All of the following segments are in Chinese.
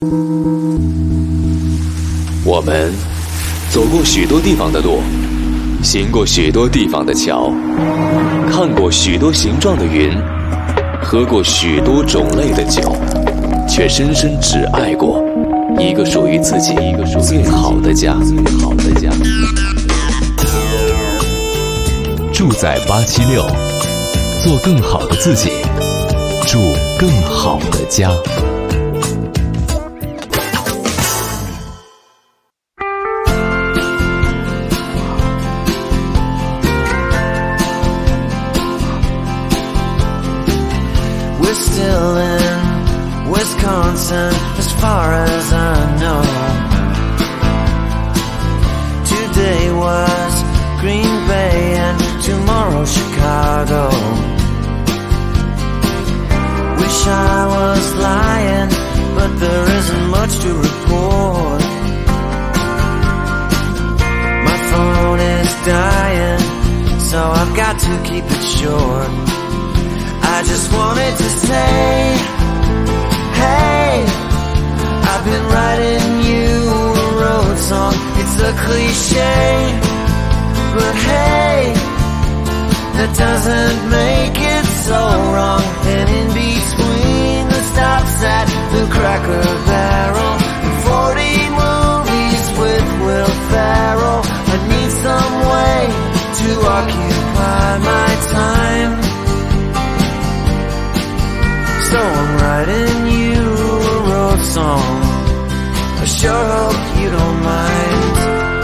我们走过许多地方的路，行过许多地方的桥，看过许多形状的云，喝过许多种类的酒，却深深只爱过一个属于自己最好的家。住在876，做更好的自己，住更好的家。 We're still in Wisconsin, as far as I know. Today was Green Bay and tomorrow Chicago. Wish I was lying, but there isn't much to report. My phone is dying, so I've got to keep it short.I just wanted to say, hey, I've been writing you a road song. It's a cliche, but hey, that doesn't make it so wrong. And in between the stops at the Cracker Barrel and 40 movies with Will Ferrell, I need some way to occupy my time.So I'm writing you a road song. I sure hope you don't mind.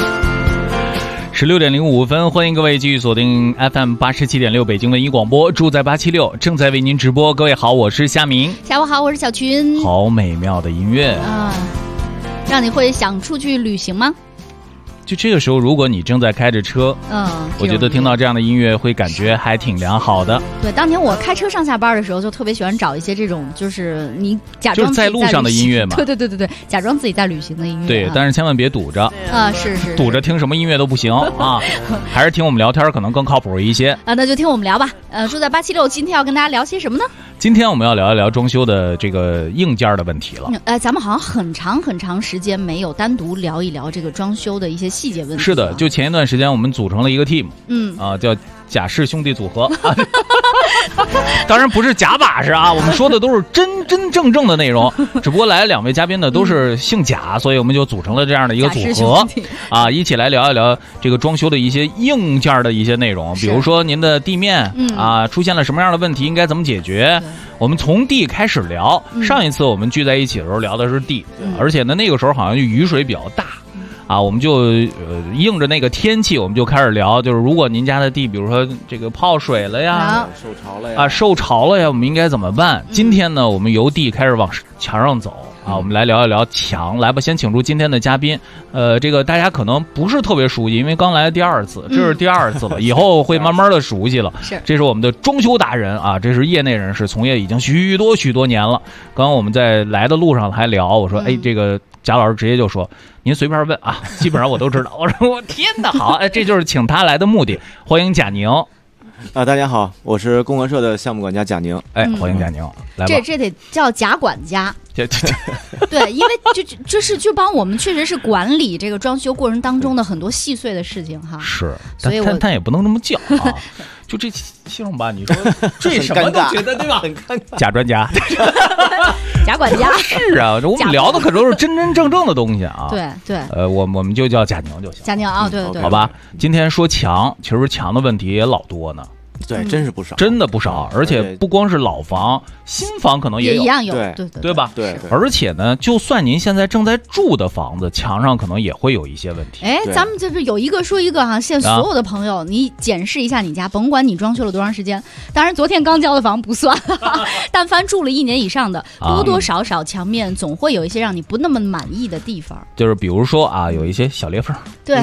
16点05分，欢迎各位继续锁定 FM 87.6北京文艺广播，住在876，正在为您直播。各位好，我是夏明。 下午好，我是小群。 好美妙的音乐啊，让你会想出去旅行吗？ 就这个时候，如果你正在开着车，我觉得听到这样的音乐会感觉还挺良好的。 对，当年我开车上下班的时候，就特别喜欢找一些这种，就是你假装就是在路上的音乐嘛。 对，假装自己在旅行的音乐。 对，但是千万别堵着啊！是， 堵着听什么音乐都不行啊，还是听我们聊天可能更靠谱一些啊。那就听我们聊吧。住在876，今天要跟大家聊些什么呢？ 今天我们要聊一聊装修的这个硬件的问题了。 咱们好像很长时间没有单独聊一聊这个装修的一些细节问题。 是的，就前一段时间我们组成了一个 team， 叫贾氏兄弟组合。当然不是假把式啊，我们说的都是真正的内容。只不过来了两位嘉宾呢都是姓贾，所以我们就组成了这样的一个组合啊，一起来聊一聊这个装修的一些硬件的一些内容，比如说您的地面出现了什么样的问题，应该怎么解决。我们从地开始聊，上一次我们聚在一起的时候聊的是地，而且呢那个时候好像就雨水比较大。我们就应着那个天气，我们就开始聊，就是如果您家的地，比如说这个泡水了呀，受潮了呀，我们应该怎么办？今天呢，我们由地开始往墙上走我们来聊一聊墙。来吧，先请出今天的嘉宾。这个大家可能不是特别熟悉，因为刚来第二次，这是第二次了，以后会慢慢的熟悉了。这是我们的装修达人啊，这是业内人士，从业已经许多年了。刚刚我们在来的路上还聊，我说，这个贾老师直接就说，您随便问啊，基本上我都知道。我说我天哪，好，这就是请他来的目的。欢迎贾宁。 大家好，我是公文社的项目管家贾宁。 欢迎贾宁，来吧。 这得叫贾管家。对，因为就帮我们确实是管理这个装修过程当中的很多细碎的事情哈。 是， 所以但也不能这么叫啊。就这姓吧，你说这什么都觉得对吧？ 很尴尬。 贾专家， 贾管家是啊，我们聊的可都是真正的东西啊。 对， 我们就叫贾宁就行。 贾宁啊，对， 好吧。今天说墙，其实墙的问题也老多呢。 对，真是不少， 真的不少，而且不光是老房，新房可能也有， 一样有， 对吧？ 对， 而且呢，就算您现在正在住的房子，墙上可能也会有一些问题。 咱们就是有一个说一个哈，现在所有的朋友，你检视一下你家，甭管你装修了多长时间，当然昨天刚交的房不算，但凡住了1年以上的，多多少少墙面总会有一些让你不那么满意的地方。 就是比如说有一些小裂缝。 对。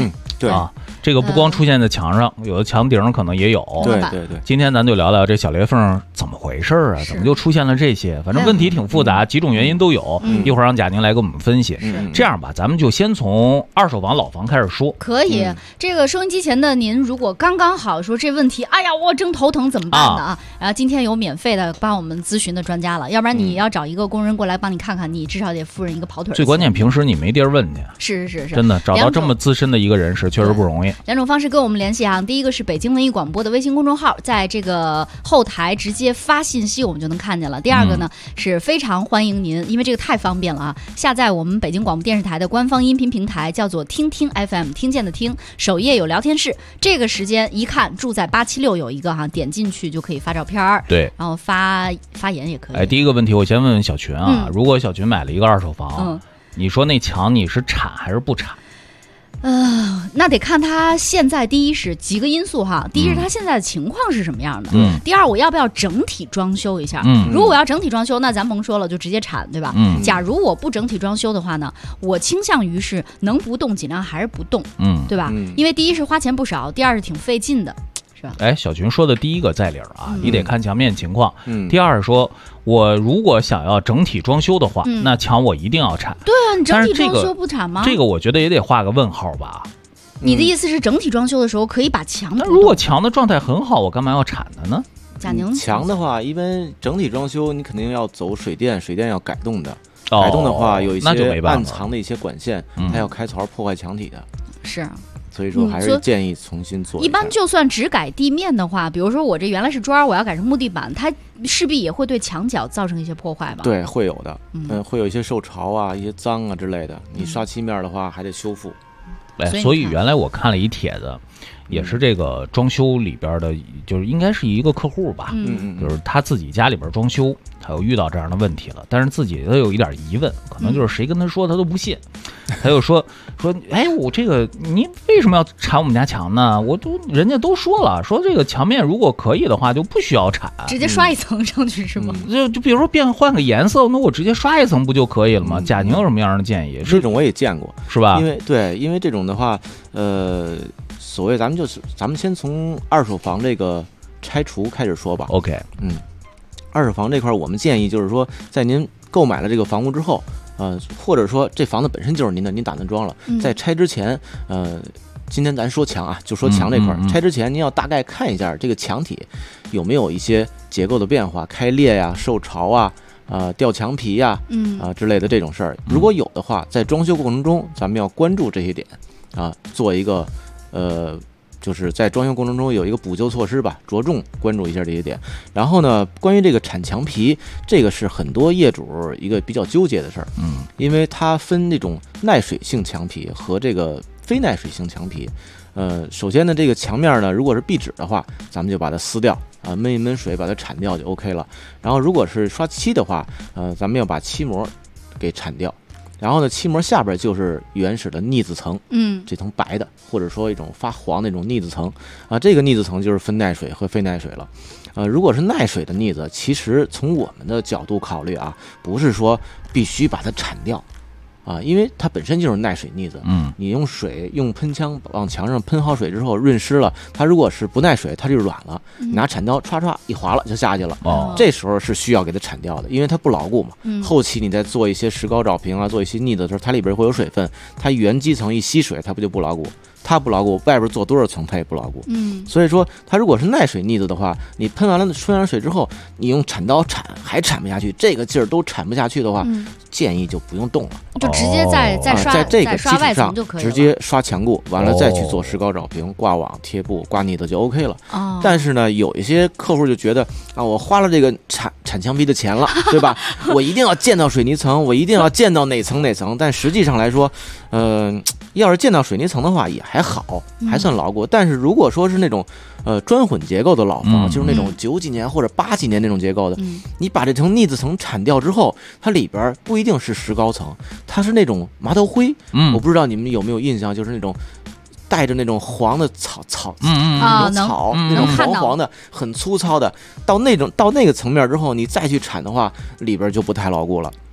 对啊，这个不光出现在墙上，有的墙顶可能也有。 对对对。 今天咱就聊聊这小裂缝怎么回事啊？怎么就出现了这些？反正问题挺复杂，几种原因都有。一会儿让贾宁来给我们分析。这样吧，咱们就先从二手房、老房开始说。 可以，这个收音机前的您，如果刚刚好说这问题，哎呀，我正头疼怎么办呢啊？然后今天有免费的帮我们咨询的专家了，要不然你要找一个工人过来帮你看看，你至少得付人一个跑腿。 最关键，平时你没地儿问去。 是， 真的找到这么资深的一个人士确实不容易。 两种方式跟我们联系啊，第一个是北京文艺广播的微信公众号，在这个后台直接发信息我们就能看见了。第二个呢是非常欢迎您，因为这个太方便了啊，下载我们北京广播电视台的官方音频平台，叫做听听 FM， 听见的听，首页有聊天室，这个时间一看住在876有一个哈，点进去就可以发照片，对，然后发言也可以。 第一个问题我先问问小群啊，如果小群买了一个二手房，你说那墙你是铲还是不铲？ 那得看他现在，第一是几个因素哈，第一是他现在的情况是什么样的，第二我要不要整体装修一下，如果我要整体装修，那咱甭说了，就直接铲，对吧？假如我不整体装修的话呢，我倾向于是能不动尽量还是不动，对吧？因为第一是花钱不少，第二是挺费劲的。 小群说的第一个在理儿啊，你得看墙面情况。第二说，我如果想要整体装修的话，那墙我一定要铲。 对啊，你整体装修不铲吗？ 这个我觉得也得画个问号吧。 你的意思是整体装修的时候可以把墙？ 那如果墙的状态很好，我干嘛要铲它呢？ 贾宁， 墙的话，一般整体装修你肯定要走水电，水电要改动的。改动的话，有一些暗藏的一些管线，它要开槽破坏墙体的。 是。 所以说还是建议重新做。 一般就算只改地面的话，比如说我这原来是砖，我要改成木地板，它势必也会对墙角造成一些破坏吧？ 对，会有的。会有一些受潮啊、一些脏啊之类的。你刷漆面的话，还得修复。 所以原来我看了一帖子，也是这个装修里边的，就是应该是一个客户吧，就是他自己家里边装修，他有遇到这样的问题了，但是自己他有一点疑问，可能就是谁跟他说他都不信，他就说，哎，我这个你为什么要铲我们家墙呢？人家都说了，说这个墙面如果可以的话就不需要铲， 直接刷一层上去是吗？ 就比如说换个颜色，那我直接刷一层不就可以了吗？贾宁有什么样的建议？ 这种我也见过， 是吧？ 因为这种的话，所谓咱们先从二手房这个拆除开始说吧。 OK， 二手房这块我们建议就是说，在您购买了这个房屋之后，或者说这房子本身就是您的，您打算装了，在拆之前，今天咱说墙啊，就说墙这块，拆之前您要大概看一下这个墙体有没有一些结构的变化，开裂呀、受潮啊。掉墙皮呀，之类的这种事儿，如果有的话，在装修过程中，咱们要关注这些点，做一个就是在装修过程中有一个补救措施吧，着重关注一下这些点。然后呢，关于这个铲墙皮，这个是很多业主一个比较纠结的事儿，因为它分那种耐水性墙皮和这个非耐水性墙皮。首先呢，这个墙面呢，如果是壁纸的话，咱们就把它撕掉焖一焖水把它铲掉就 OK 了。然后如果是刷漆的话，咱们要把漆膜给铲掉。然后呢，漆膜下边就是原始的腻子层，这层白的，或者说一种发黄那种腻子层这个腻子层就是分耐水和非耐水了。如果是耐水的腻子，其实从我们的角度考虑不是说必须把它铲掉。因为它本身就是耐水腻子，你用水用喷枪往墙上喷好水之后润湿了，它如果是不耐水，它就软了，你拿铲刀唰唰一划了就下去了，这时候是需要给它铲掉的，因为它不牢固嘛。后期你再做一些石膏罩平做一些腻子的时候，它里边会有水分，它原基层一吸水，它不就不牢固？它不牢固，外边做多少层它也不牢固。所以说它如果是耐水腻子的话，你喷完了水之后，你用铲刀铲还铲不下去，这个劲儿都铲不下去的话，建议就不用动了， 就直接再刷在这个基础上就可以了， 直接刷墙固，完了再去做石膏罩平、挂网、贴布、刮腻子就 OK 了。但是呢，有一些客户就觉得我花了这个铲墙皮的钱了，对吧？我一定要见到水泥层，我一定要见到哪层，但实际上来说，要是见到水泥层的话也还好，还算牢固。但是如果说是那种砖混结构的老房，就是那种90几年或者80几年那种结构的，你把这层腻子层铲掉之后，它里边不一定是石膏层，它是那种麻头灰。我不知道你们有没有印象，就是那种带着那种黄的草，那种草，那种黄黄的，很粗糙的。到那个层面之后，你再去铲的话，里边就不太牢固了。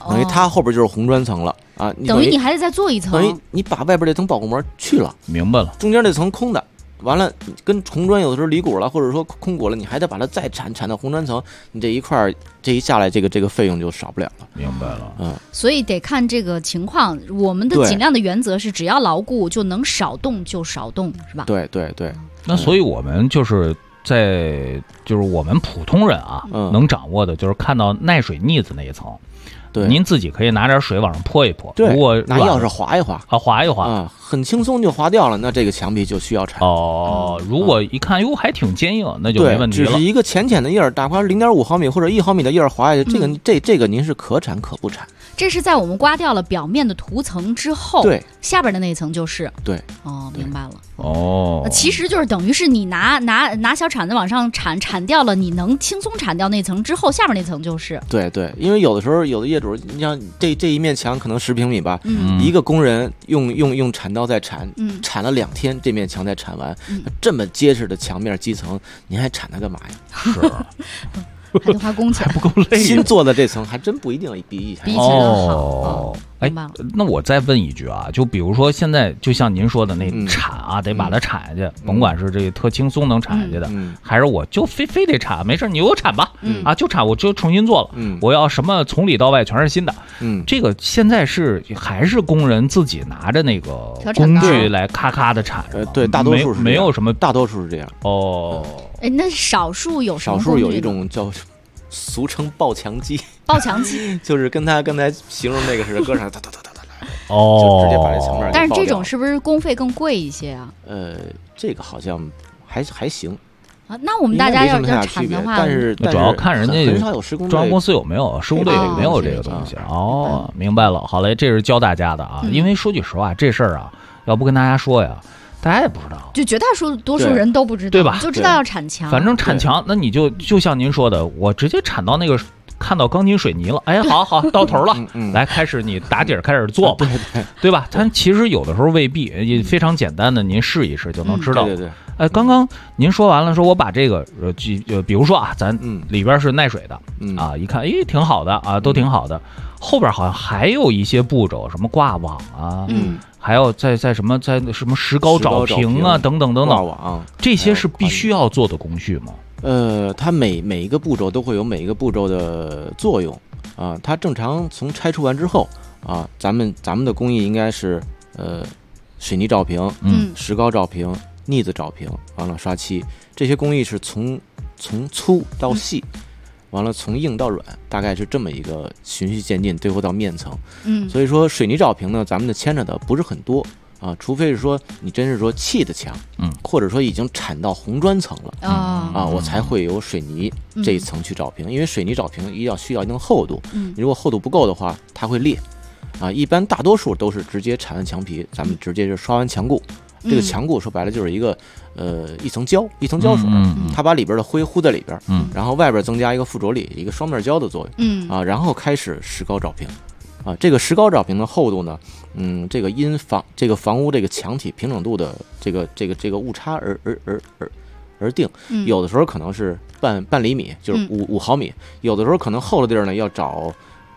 等于它后边就是红砖层了啊。 等于你还得再做一层， 等于你把外边这层保护膜去了， 明白了， 中间这层空的。完了，跟红砖有的时候离骨了，或者说空骨了，你还得把它再铲到红砖层，你这一块这一下来，这个费用就少不了了。 明白了， 所以得看这个情况。我们的尽量的原则是，只要牢固，就能少动就少动，是吧？ 对。 那所以我们就是就是我们普通人啊，能掌握的就是看到耐水腻子那一层。 对， 您自己可以拿点水往上泼一泼， 对， 如果拿钥匙划一划， 划一划， 很轻松就划掉了。那这个墙皮就需要铲。 如果一看哟还挺坚硬，那就没问题了。 只是一个浅浅的印儿，哪怕0.5毫米或者1毫米的印儿划下去，这个您是可铲可不铲。 这是在我们刮掉了表面的涂层之后， 对， 下边的那一层就是对。 明白了。 其实就是等于是你拿小铲子往上铲掉了，你能轻松铲掉那层之后，下边那层就是对。因为有的时候有的业主，你像这一面墙可能10平米吧，一个工人用铲刀再铲了2天，这面墙才铲完。这么结实的墙面基层，您还铲它干嘛呀？ 是。 还得花工钱， 还不够累。 新做的这层还真不一定比以前好。那我再问一句啊，就比如说现在，就像您说的那铲啊，得把它铲下去，甭管是这个特轻松能铲下去的，还是我就非得铲，没事你给我铲吧，就铲，我就重新做了，我要什么从里到外全是新的，这个现在还是工人自己拿着那个工具来咔咔的铲， 对，大多数是没有什么， 大多数是这样。 那少数有什么？ 少数有一种叫俗称爆墙机，就是跟他刚才形容那个似的，搁上哒，就直接把这墙面。 但是这种是不是工费更贵一些啊？ 这个好像还行啊。那我们大家要铲的话， 但是主要看人家很少有施工装修公司有没有施工队有没有这个东西。明白了，好嘞，这是教大家的啊。因为说句实话，这事儿啊，要不跟大家说呀，大家也不知道， 就绝大多数人都不知道， 对吧？ 就知道要铲墙。 反正铲墙，那你就像您说的，我直接铲到那个看到钢筋水泥了，哎，好到头了，来开始你打底儿开始做吧，对吧？它其实有的时候未必，也非常简单的，您试一试就能知道。 对。 哎，刚刚您说完了，说我把这个比如说啊，咱里边是耐水的，啊，一看，哎，挺好的啊，都挺好的。后边好像还有一些步骤，什么挂网啊，还有在什么石膏找平啊，等等，挂网， 这些是必须要做的工序吗？ 它每一个步骤都会有每一个步骤的作用啊。它正常从拆除完之后啊，咱们的工艺应该是水泥照平，石膏照平，腻子照平，完了刷漆，这些工艺是从粗到细，完了从硬到软，大概是这么一个循序渐进，最后到面层。所以说水泥照平呢，咱们的牵扯的不是很多啊，除非是说你真是说砌的墙，或者说已经铲到红砖层了啊，我才会有水泥这一层去照平，因为水泥照平需要一定厚度，如果厚度不够的话，它会裂啊。一般大多数都是直接铲完墙皮，咱们直接就刷完墙固。这个墙固说白了就是一个一层胶水，它把里边的灰糊在里边，然后外边增加一个附着力，一个双面胶的作用，啊，然后开始石膏照平，啊，这个石膏照平的厚度呢，这个因这个房屋这个墙体平整度的这个误差而定，有的时候可能是半厘米，就是5毫米，有的时候可能厚的地儿呢要找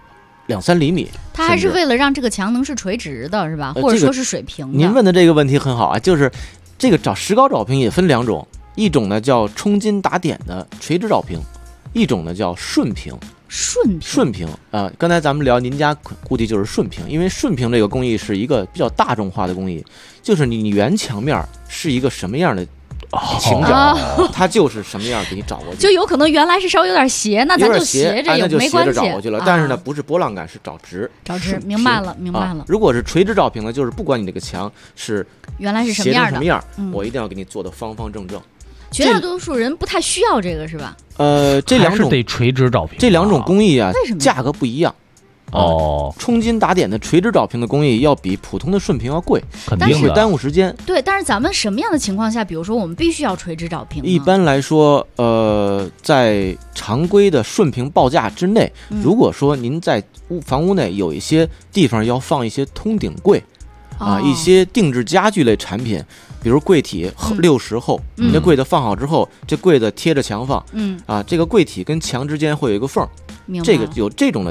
2-3厘米， 它还是为了让这个墙能是垂直的，是吧？或者说是水平的。 您问的这个问题很好啊，就是这个找石膏照平也分2种，一种呢叫冲金打点的垂直照平，一种呢叫顺平。顺平啊，刚才咱们聊您家估计就是顺平，因为顺平这个工艺是一个比较大众化的工艺，就是你原墙面是一个什么样的倾角，它就是什么样给你找过去， 就有可能原来是稍微有点斜，那咱就斜着也没关系， 找过去了。但是呢，不是波浪感，是找直， 明白了。 如果是垂直照平呢，就是不管你这个墙是原来是什么样的， 我一定要给你做的方方正正。 绝大多数人不太需要这个，是吧？ 这2种得垂直照平， 这2种工艺啊， 为什么价格不一样？冲金打点的垂直照平的工艺要比普通的顺平要贵， 肯定会耽误时间。 对，但是咱们什么样的情况下，比如说我们必须要垂直照平？ 一般来说，在常规的顺平报价之内，如果说您在房屋内有一些地方要放一些通顶柜啊，一些定制家具类产品，比如柜体60厚，你的柜子放好之后，这柜子贴着墙放，这个柜体跟墙之间会有一个缝，这个有这种的地儿，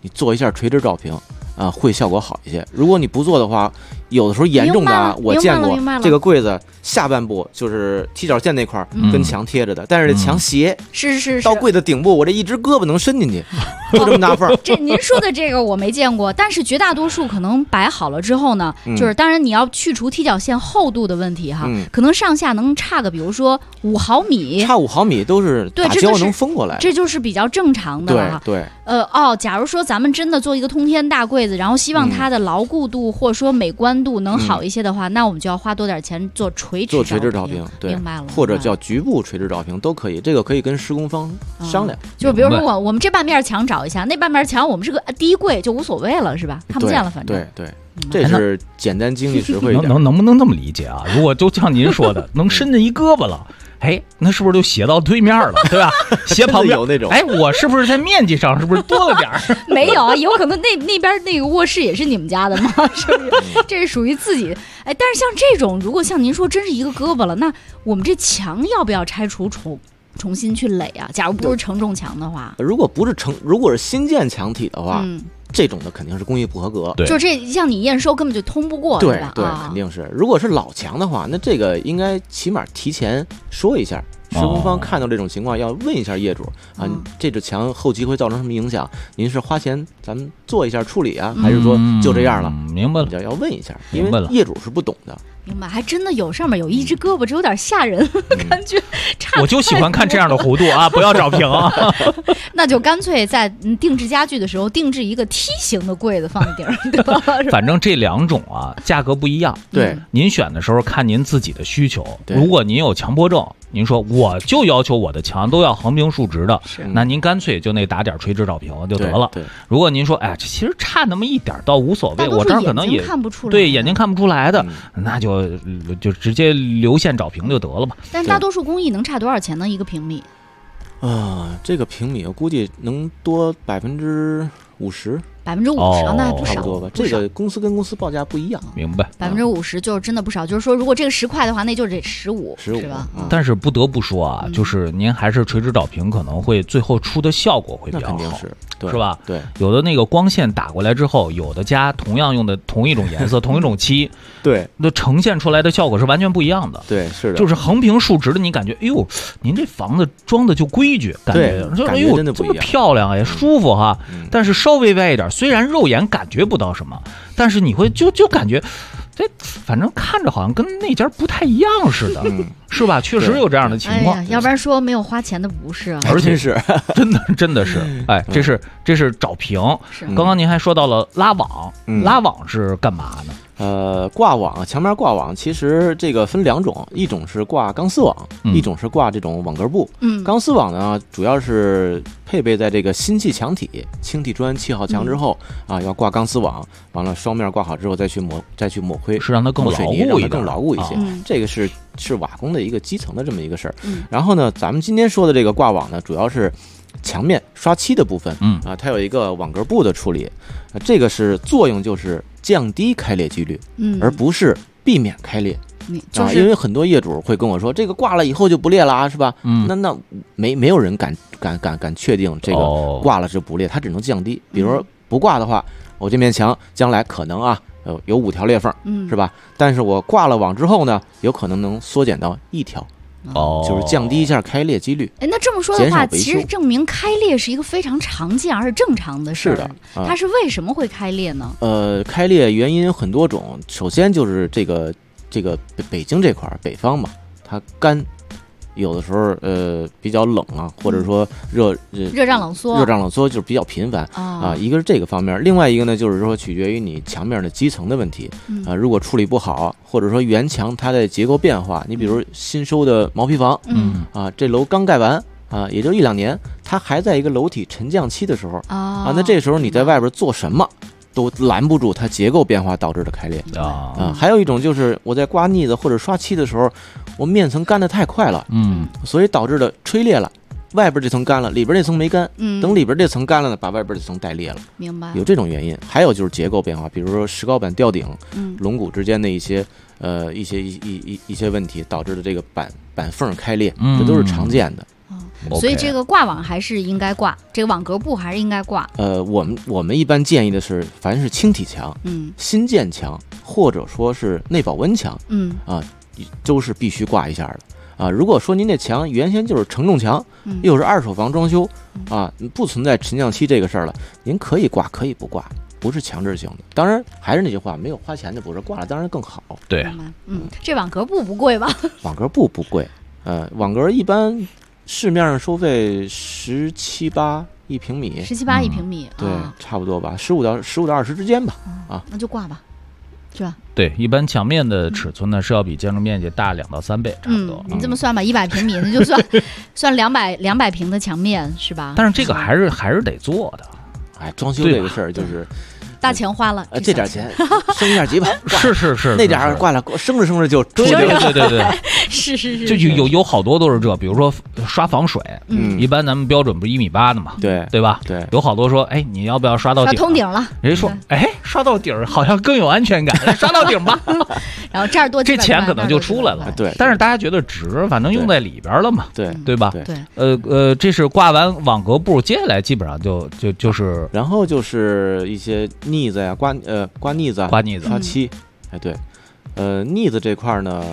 你做一下垂直照平会效果好一些。如果你不做的话，有的时候严重的我见过这个柜子下半部就是踢脚线那块跟墙贴着的，但是这墙斜， 是到柜子顶部，我这一只胳膊能伸进去，就这么大缝。 这您说的这个我没见过，但是绝大多数可能摆好了之后呢，就是当然你要去除踢脚线厚度的问题哈，可能上下能差个，比如说5毫米， 差5毫米都是打胶能封过来， 这就是比较正常的了。 对。 假如说咱们真的做一个通天大柜子，然后希望它的牢固度或者说美观度能好一些的话，那我们就要花多点钱做垂直照平。 对， 明白了。 或者叫局部垂直照平都可以，这个可以跟施工方商量。 就比如说我们这半面墙找一下，那半面墙我们是个低柜就无所谓了，是吧？看不见了，反正。 对，这是简单经济实惠一点。 能不能这么理解啊？如果就像您说的，能伸进一胳膊了。那是不是就斜到对面了，对吧？斜旁边有那种。 我是不是在面积上是不是多了点儿？ 没有啊，有可能那边那个卧室也是你们家的吗？是不是？这是属于自己。但是像这种，如果像您说真是一个胳膊了，那我们这墙要不要拆除重新去垒啊？假如不是承重墙的话， 如果是新建墙体的话，这种的肯定是工艺不合格， 对， 就这像你验收根本就通不过， 对吧？ 对，肯定是。如果是老墙的话，那这个应该起码提前说一下，施工方看到这种情况要问一下业主这个墙后期会造成什么影响？您是花钱咱们做一下处理啊，还是说就这样了？ 明白了， 要问一下，因为业主是不懂的。 明白，还真的有上面有一只胳膊，这有点吓人，感觉差。 我就喜欢看这样的弧度啊，不要找平啊。 那就干脆在定制家具的时候定制一个梯形的柜子放在顶上，对吧？ 反正这两种价格不一样。 对， 您选的时候看您自己的需求。如果您有强迫症，您说我就要求我的墙都要横平竖直的，那您干脆就打点垂直照平就得了。 对， 如果您说这其实差那么一点倒无所谓，我这儿可能也看不出来， 对，眼睛看不出来的，那就直接留线照平就得了吧。 但大多数工艺能差多少钱呢？一个平米？ 这个平米我估计能多50%。 50%，那还不少， 差不多吧。这个公司跟公司报价不一样， 明白 ？50%就是真的不少。就是说，如果这个10块的话，那就是这15，是吧？ 但是不得不说就是您还是垂直照平可能会最后出的效果会比较好， 那肯定是吧？ 对， 有的那个光线打过来之后，有的家同样用的同一种颜色、同一种漆， 对， 那呈现出来的效果是完全不一样的。 对，是的， 就是横平竖直的，你感觉您这房子装的就规矩，感觉就真的不一样， 这么漂亮舒服哈。但是稍微歪一点。虽然肉眼感觉不到什么，但是你会就感觉，这反正看着好像跟那家不太一样似的，是吧？确实有这样的情况。 要不然说没有花钱的不是， 而且是真的是，这是找平。刚刚您还说到了拉网，拉网是干嘛呢？ 挂网，墙面挂网，其实这个分2种，一种是挂钢丝网，一种是挂这种网格布。钢丝网呢，主要是配备在这个新砌墙体、轻体砖砌好墙之后要挂钢丝网，完了双面挂好之后再去抹灰， 是让它更牢固一些。这个是瓦工的一个基层的这么一个事儿。然后呢，咱们今天说的这个挂网呢，主要是墙面刷漆的部分。它有一个网格布的处理，这个是作用就是降低开裂几率，而不是避免开裂。因为很多业主会跟我说，这个挂了以后就不裂了是吧？那没有人敢确定这个挂了就不裂，它只能降低。比如说不挂的话，我这面墙将来可能有5条裂缝，是吧？但是我挂了网之后呢，有可能能缩减到1条。就是降低一下开裂几率。 那这么说的话，其实证明开裂是一个非常常见而且正常的事儿。 是的， 它是为什么会开裂呢？ 开裂原因有很多种。首先就是这个北京这块北方嘛，它干，有的时候比较冷或者说热胀冷缩就是比较频繁一个是这个方面，另外一个呢就是说取决于你墙面的基层的问题如果处理不好，或者说原墙它的结构变化，你比如新收的毛坯房这楼刚盖完也就1-2年，它还在一个楼体沉降期的时候那这时候你在外边做什么都拦不住它结构变化导致的开裂还有一种就是我在刮腻子或者刷漆的时候，我面层干得太快了所以导致的吹裂了，外边这层干了，里边这层没干等里边这层干了呢，把外边这层带裂了。 明白， 有这种原因。还有就是结构变化，比如说石膏板吊顶龙骨之间的一些一些问题导致的这个板缝开裂这都是常见的。 所以这个挂网还是应该挂，这个网格布还是应该挂。 我们一般建议的是，凡是轻体墙、新建墙或者说是内保温墙，都是必须挂一下的。如果说您这墙原先就是承重墙，又是二手房装修，不存在沉降期这个事儿了，您可以挂，可以不挂，不是强制性的。当然还是那句话，没有花钱的不是，挂了当然更好。 对， 这网格布不贵吧？ 网格布不贵，网格一般市面上收费17、8一平米 ，17、8一平米， 对，差不多吧，15到20之间吧， 那就挂吧。是吧？ 对，一般墙面的尺寸呢是要比建筑面积大2到3倍，差不多。 你这么算吧，100平米那就算200平的墙面是吧？ 但是这个还是得做的。 装修这个事儿就是大钱花了， 这点钱升一下级吧。 是， 那点挂了，升着就出去了。 对， 是， 就有好多都是这，比如说刷防水，一般咱们标准不是1.8米的嘛，对吧？ 对， 有好多说，哎，你要不要刷到顶？ 刷通顶了。 人家说，哎，刷到顶好像更有安全感，刷到顶吧。 然后这儿多这钱可能就出来了， 对。 但是大家觉得值，反正用在里边了嘛，对吧？ 对。 这是挂完网格布，接下来基本上就是， 然后就是一些腻子呀，刮腻子，刷漆，对，腻子这块呢，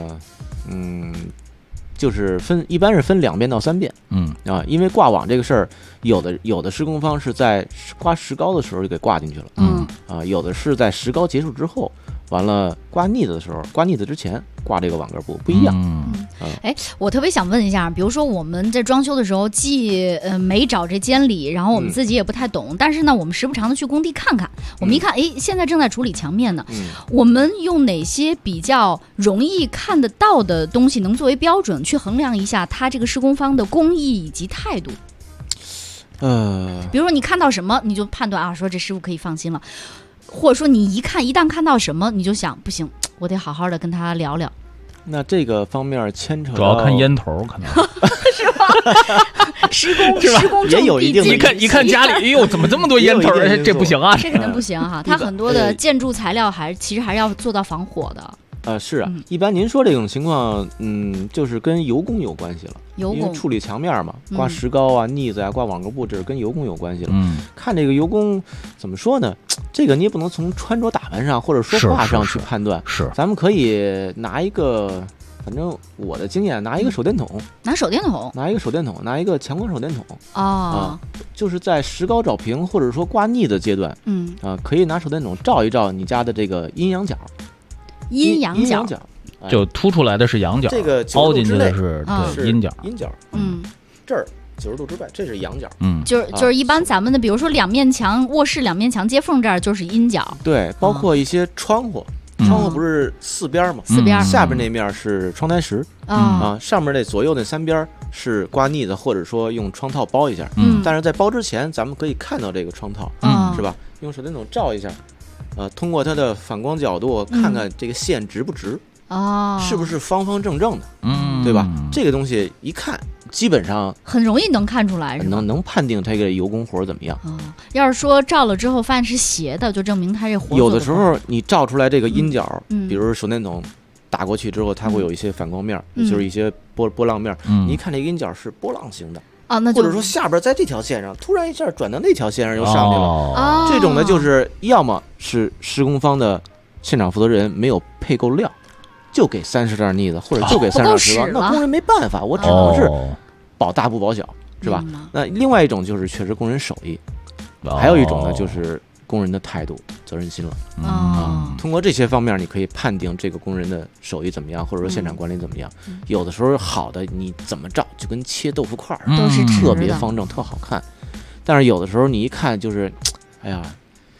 就是一般是分2遍到3遍，因为挂网这个事儿，有的施工方是在刮石膏的时候就给挂进去了，有的是在石膏结束之后，完了刮腻子的时候，刮腻子之前挂这个网格布不一样。 我特别想问一下，比如说我们在装修的时候，既没找这监理，然后我们自己也不太懂，但是呢，我们时不常的去工地看看，我们一看，现在正在处理墙面呢，我们用哪些比较容易看得到的东西能作为标准去衡量一下他这个施工方的工艺以及态度？比如说你看到什么，你就判断说这师傅可以放心了，或者说你一旦看到什么，你就想不行，我得好好的跟他聊聊。 那这个方面牵扯到主要看烟头，可能是吧？施工也有一定的一看家里，哎呦，怎么这么多烟头？这不行啊！ 这肯定不行哈。它很多的建筑材料其实还是要做到防火的。 是啊，一般您说这种情况，就是跟油工有关系了。油工处理墙面嘛，刮石膏啊、腻子啊、挂网格布，这是跟油工有关系了。看这个油工怎么说呢？这个你也不能从穿着打扮上或者说话上去判断。 是， 咱们可以拿一个，反正我的经验，拿一个手电筒， 拿一个强光手电筒就是在石膏找平或者说刮腻的阶段，可以拿手电筒照一照你家的这个阴阳角。 阴阳角就凸出来的是阳角， 这个凹进去的是阴角。 这儿90度之外，这是阳角。 就是一般咱们的，比如说卧室两面墙接缝这儿就是阴角。 对，包括一些窗户不是4边吗？下边那面是窗台石上面那左右那3边是刮腻子，或者说用窗套包一下。但是在包之前，咱们可以看到这个窗套，是吧？用手电筒照一下。通过它的反光角度看看这个线直不直，是不是方方正正的，对吧？这个东西一看，基本上很容易能看出来， 能判定这个油工活怎么样。 要是说照了之后发现是斜的，就证明它这活有的时候你照出来这个阴角，比如手电筒打过去之后，它会有一些反光面，就是一些波浪面，你一看这个阴角是波浪形的。 那或者说下边在这条线上突然一下转到那条线上又上去了，这种呢就是要么是施工方的现场负责人没有配够料，就给30袋腻子，或者就给30袋石膏，那工人没办法，我只能是保大不保小，是吧？那另外一种就是确实工人手艺，还有一种呢就是工人的态度、责任心了。通过这些方面，你可以判定这个工人的手艺怎么样，或者说现场管理怎么样。有的时候好的你怎么照，就跟切豆腐块儿， 都是特别方正、特好看。但是有的时候你一看就是，哎呀，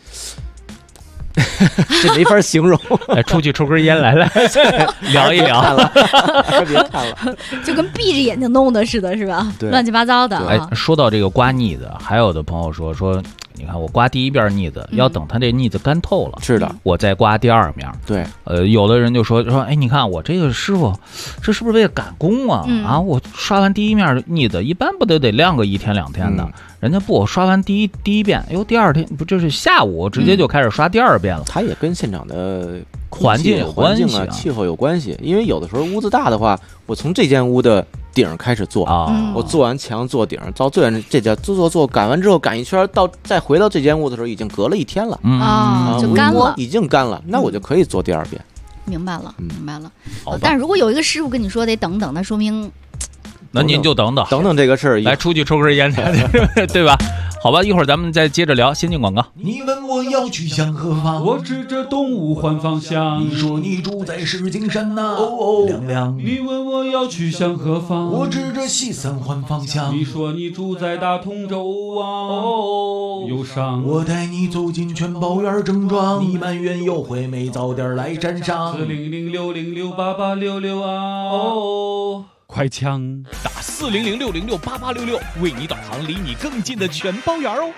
这没法形容。 出去抽根烟来聊一聊了，别看了， 就跟闭着眼睛弄的似的，是吧？乱七八糟的。 说到这个刮腻子，还有的朋友说。你看，我刮第一遍腻子，要等它这腻子干透了， 是的， 我再刮第二面。 对， 有的人就说，哎，你看我这个师傅，这是不是为了赶工啊？我刷完第一面腻子，一般不得晾个1天2天的，人家不，我刷完第一遍，第二天不就是下午直接就开始刷第2遍了。 它也跟现场的环境啊、气候有关系，因为有的时候屋子大的话，我从这间屋的顶开始做啊， 我做完墙做顶，到最远这家做赶完之后赶一圈，再回到这间屋的时候已经隔了1天了就干了， 已经干了，那我就可以做第2遍。 明白了。但如果有一个师傅跟你说得等等，那说明那您就等这个事儿， 来出去抽根烟，对吧？好吧，一会儿咱们再接着聊，先进广告。 你问我要去向何方，我指着东吴换方向。你说你住在石景山呐，亮亮。你问我要去向何方，我指着西三环方向。你说你住在大同州啊，忧伤。我带你走进全宝园正庄，你埋怨优惠没早点来沾上。40060688666啊，快枪打40060688666，为你导航离你更近的全包园哦。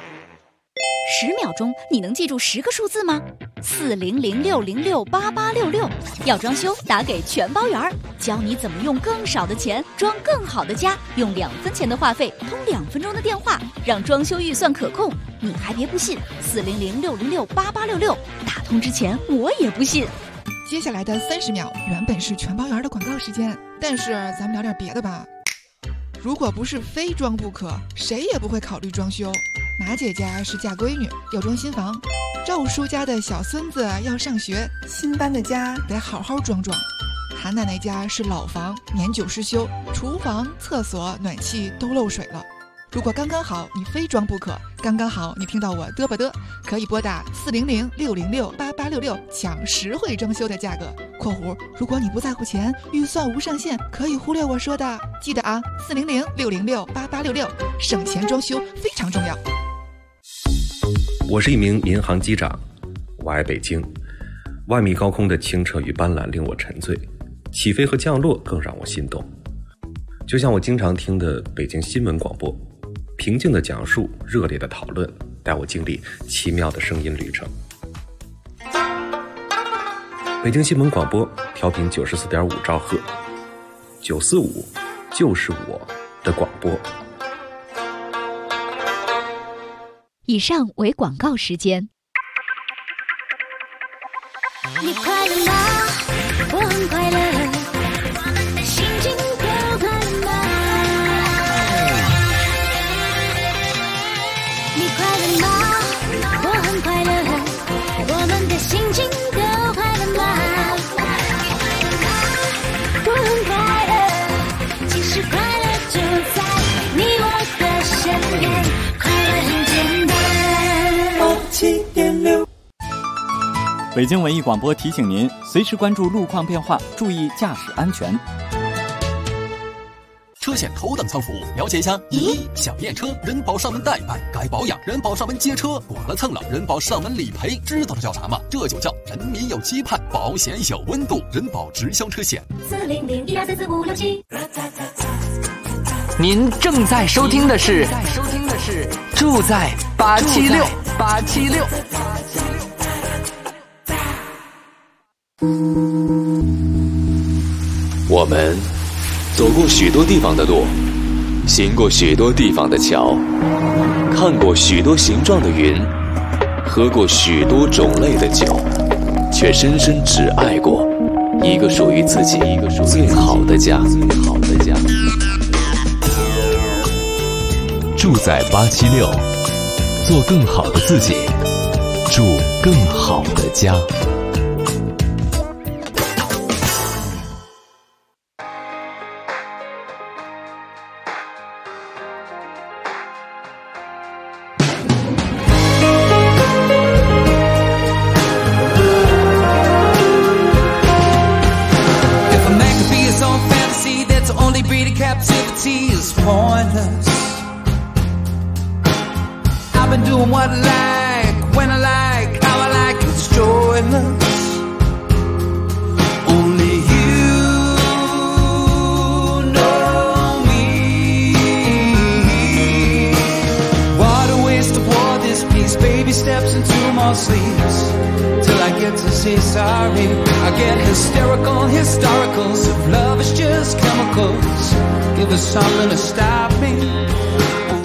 10秒钟，你能记住10个数字吗？40060688666，要装修打给全包园，教你怎么用更少的钱装更好的家，用2分钱的话费通2分钟的电话，让装修预算可控。你还别不信，40060688666，打通之前我也不信。 接下来的30秒原本是全包园的广告时间，但是咱们聊点别的吧。如果不是非装不可，谁也不会考虑装修。马姐家是嫁闺女，要装新房；赵叔家的小孙子要上学，新搬的家得好好装装。韩奶奶家是老房，年久失修，厨房、厕所、暖气都漏水了。如果刚刚好你非装不可，刚刚好你听到我嘚吧嘚，可以拨打40060688666抢实惠装修的价格（括弧如果你不在乎钱，预算无上限，可以忽略我说的）。记得啊，40060688666，省钱装修非常重要。 我是一名民航机长，我爱北京。万米高空的清澈与斑斓令我沉醉，起飞和降落更让我心动。就像我经常听的北京新闻广播，平静的讲述，热烈的讨论，带我经历奇妙的声音旅程。北京新闻广播调频94.5兆赫，945就是我的广播。 以上为广告时间。 你快乐吗？我很快乐，我们的心情都快乐吗？你快乐吗？我很快乐，我们的心情都快乐吗？我很快乐，其实快乐就在你我的身边，快乐很简单。7.6 北京文艺广播提醒您，随时关注路况变化，注意驾驶安全。 车险头等舱服务，了解一下。1. 小验车，人保上门代办，该保养，人保上门接车，剐了蹭了，人保上门理赔。知道这叫啥吗？这就叫人民有期盼，保险有温度，人保直销车险。400-1234567。 您正在收听的是住在876。 我们走过许多地方的路，行过许多地方的桥，看过许多形状的云，喝过许多种类的酒，却深深只爱过一个属于自己最好的家。住在876，做更好的自己，住更好的家。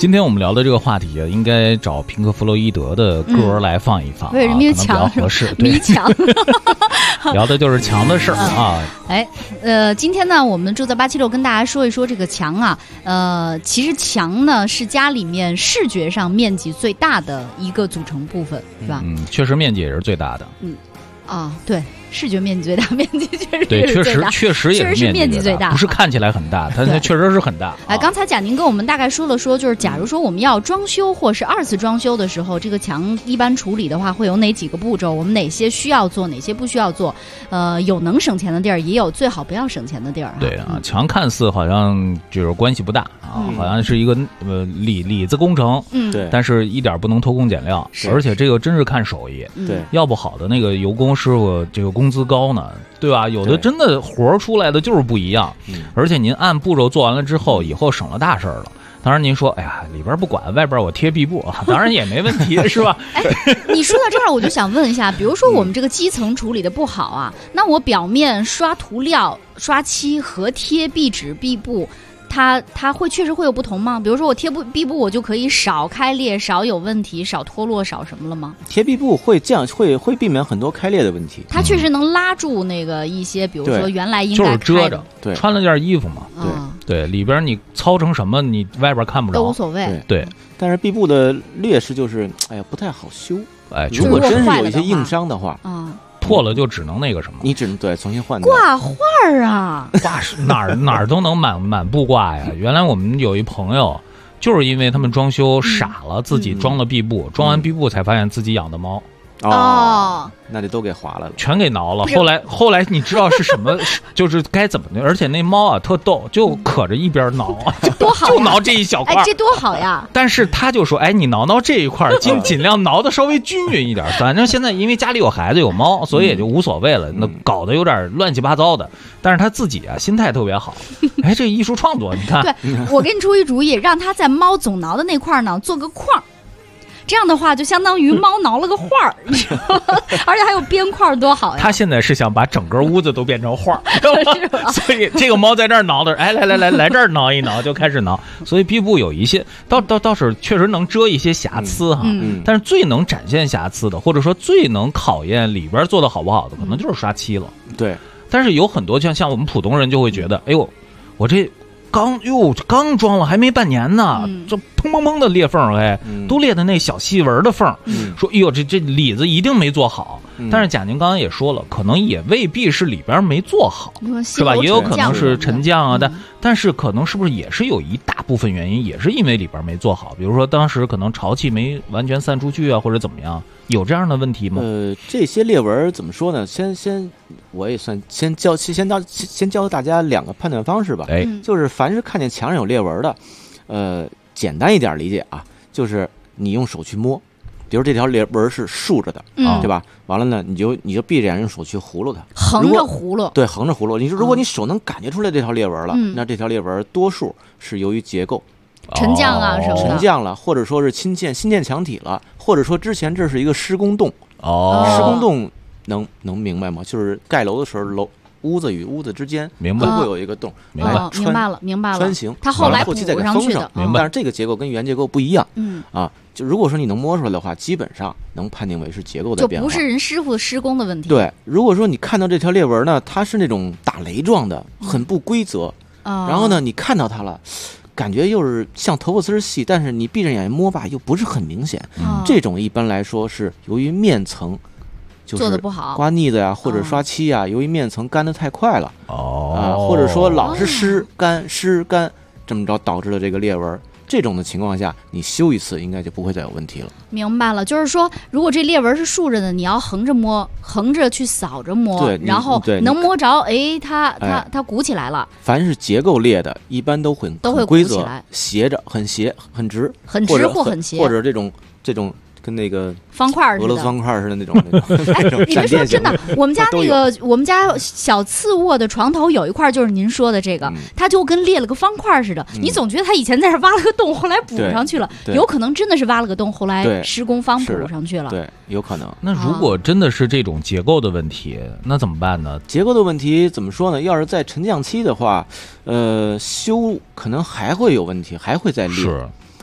今天我们聊的这个话题啊，应该找平克·弗洛伊德的歌来放一放， 为什么可能比较合适？ 迷墙， 聊的就是墙的事儿啊。 今天呢，我们住在876跟大家说一说这个墙啊。其实墙呢是家里面视觉上面积最大的一个组成部分，是吧？ 确实面积也是最大的。 对。视觉面积最大，面积确实对，确实也是面积最大， 不是看起来很大，它确实是很大。 刚才贾宁跟我们大概说了说，就是假如说我们要装修或是2次装修的时候，这个墙一般处理的话会有哪几个步骤？我们哪些需要做，哪些不需要做？有能省钱的地儿，也有最好不要省钱的地儿。 对啊，墙看似好像就是关系不大啊，好像是一个里子工程， 对， 但是一点不能偷工减料，而且这个真是看手艺， 对， 要不好的那个油工师傅这个工资高呢，对吧？有的真的活出来的就是不一样，而且您按步骤做完了之后，以后省了大事了。当然您说，哎呀，里边不管，外边我贴壁布，当然也没问题，是吧？ 你说到这儿，我就想问一下，比如说我们这个基层处理的不好啊，那我表面刷涂料、刷漆和贴壁纸、壁布。它会确实会有不同吗？比如说我贴壁布，我就可以少开裂、少有问题、少脱落、少什么了吗？ 贴壁布会会避免很多开裂的问题。 它确实能拉住那个一些，比如说原来应该就是遮着， 对， 穿了件衣服嘛，对，里边你糙成什么，你外边看不着都无所谓。 对， 但是壁布的劣势就是，哎呀，不太好修。如果真是有一些硬伤的话， 破了就只能那个什么， 你只能重新换掉。 挂画啊， 挂哪儿都能满布挂呀。原来我们有一朋友，就是因为他们装修傻了，自己装了壁布，装完壁布才发现自己养的猫。 那就都给划了， 全给挠了。后来你知道是什么，就是该怎么的，而且那猫啊特逗，就可着一边挠， 多好， 就挠这一小块， 这多好呀！ 但是他就说，你挠这一块，尽量挠的稍微均匀一点。反正现在因为家里有孩子有猫，所以也就无所谓了。那搞得有点乱七八糟的，但是他自己啊心态特别好。这艺术创作，你看， 对我给你出一主意，让他在猫总挠的那块呢做个框。这样的话，就相当于猫挠了个画儿，而且还有边块，多好呀！ 他现在是想把整个屋子都变成画儿，所以这个猫在这儿挠的，来这儿挠一挠，就开始挠。所以壁布有一些倒是确实能遮一些瑕疵哈，但是最能展现瑕疵的，或者说最能考验里边做的好不好的，可能就是刷漆了。 对， 但是有很多像我们普通人就会觉得，哎呦，我这。刚装了还没半年呢，这砰砰砰的裂缝，都裂的那小细纹的缝，说哎呦这里子一定没做好。但是贾宁刚刚也说了，可能也未必是里边没做好，是吧？也有可能是沉降啊，但是可能是不是也是有一大部分原因，也是因为里边没做好，比如说当时可能潮气没完全散出去啊，或者怎么样，有这样的问题吗？ 这些裂纹怎么说呢？我也算先教大家2个判断方式吧。就是凡是看见墙上有裂纹的，简单一点理解啊，就是你用手去摸。比如这条裂纹是竖着的，对吧？完了呢，你就闭着眼用手去葫芦它， 横着葫芦。 对，横着葫芦。如果你手能感觉出来这条裂纹了，那这条裂纹多数是由于结构沉降啊什么的， 沉降了，或者说是新建墙体了，或者说之前这是一个施工洞。施工洞能明白吗？就是盖楼的时候屋子与屋子之间都会有一个洞， 明白了， 穿行， 它后来后期再给封上，但是这个结构跟原结构不一样，就如果说你能摸出来的话，基本上能判定为是结构的变化， 就不是人师傅施工的问题。 对，如果说你看到这条裂纹呢，它是那种打雷状的，很不规则，然后呢，你看到它了。感觉又是像头发丝细，但是你闭着眼摸吧，又不是很明显。这种一般来说是由于面层做的不好， 刮腻子呀，或者刷漆呀，由于面层干得太快了，或者说老是湿干，这么着导致了这个裂纹。这种的情况下，你修一次应该就不会再有问题了。 明白了，就是说，如果这裂纹是竖着的，你要横着摸，横着去扫着摸，然后能摸着，它鼓起来了。 凡是结构裂的，一般都会规则，斜着，很斜，很直， 很直或很斜， 或者这种跟那个方块似的， 俄罗斯方块似的那种。 你们说真的，我们家小次卧的床头有一块就是您说的这个，它就跟裂了个方块似的。你总觉得它以前在这挖了个洞，后来补上去了，有可能真的是挖了个洞，后来施工方补上去了。 对，有可能。 那如果真的是这种结构的问题，那怎么办呢？ 结构的问题怎么说呢？要是在沉降期的话，修可能还会有问题，还会再裂。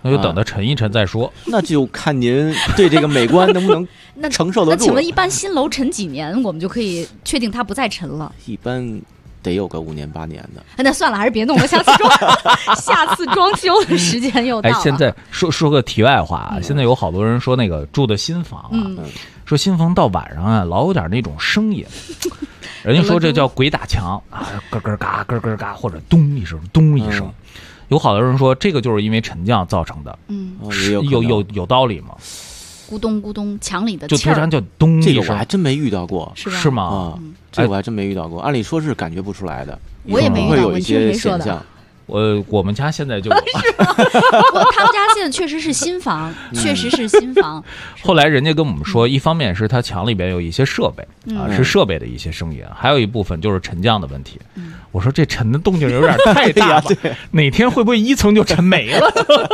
那就等它沉一沉再说。 那就看您对这个美观能不能承受得住。 那请问，一般新楼沉几年，我们就可以确定它不再沉了？ 一般得有个5年8年的。 那算了，还是别弄了，下次装修的时间又到了。 现在说个题外话啊，现在有好多人说那个住的新房啊，说新房到晚上啊，老有点那种声音。人家说这叫鬼打墙啊，咯咯嘎咯咯嘎，或者咚一声咚一声。有好多人说这个就是因为沉降造成的。有道理吗？ 咕咚咕咚，墙里的气儿就突然就咚一声， 这个我还真没遇到过， 是吗？ 这个我还真没遇到过，按理说是感觉不出来的。 我也没遇到过， 会有一些现象。 我们家现在就有他们家现在确实是新房，确实是新房。 后来人家跟我们说，一方面是他墙里边有一些设备是设备的一些声音，还有一部分就是沉降的问题。我说这沉的动静有点太大了，哪天会不会1层就沉没了？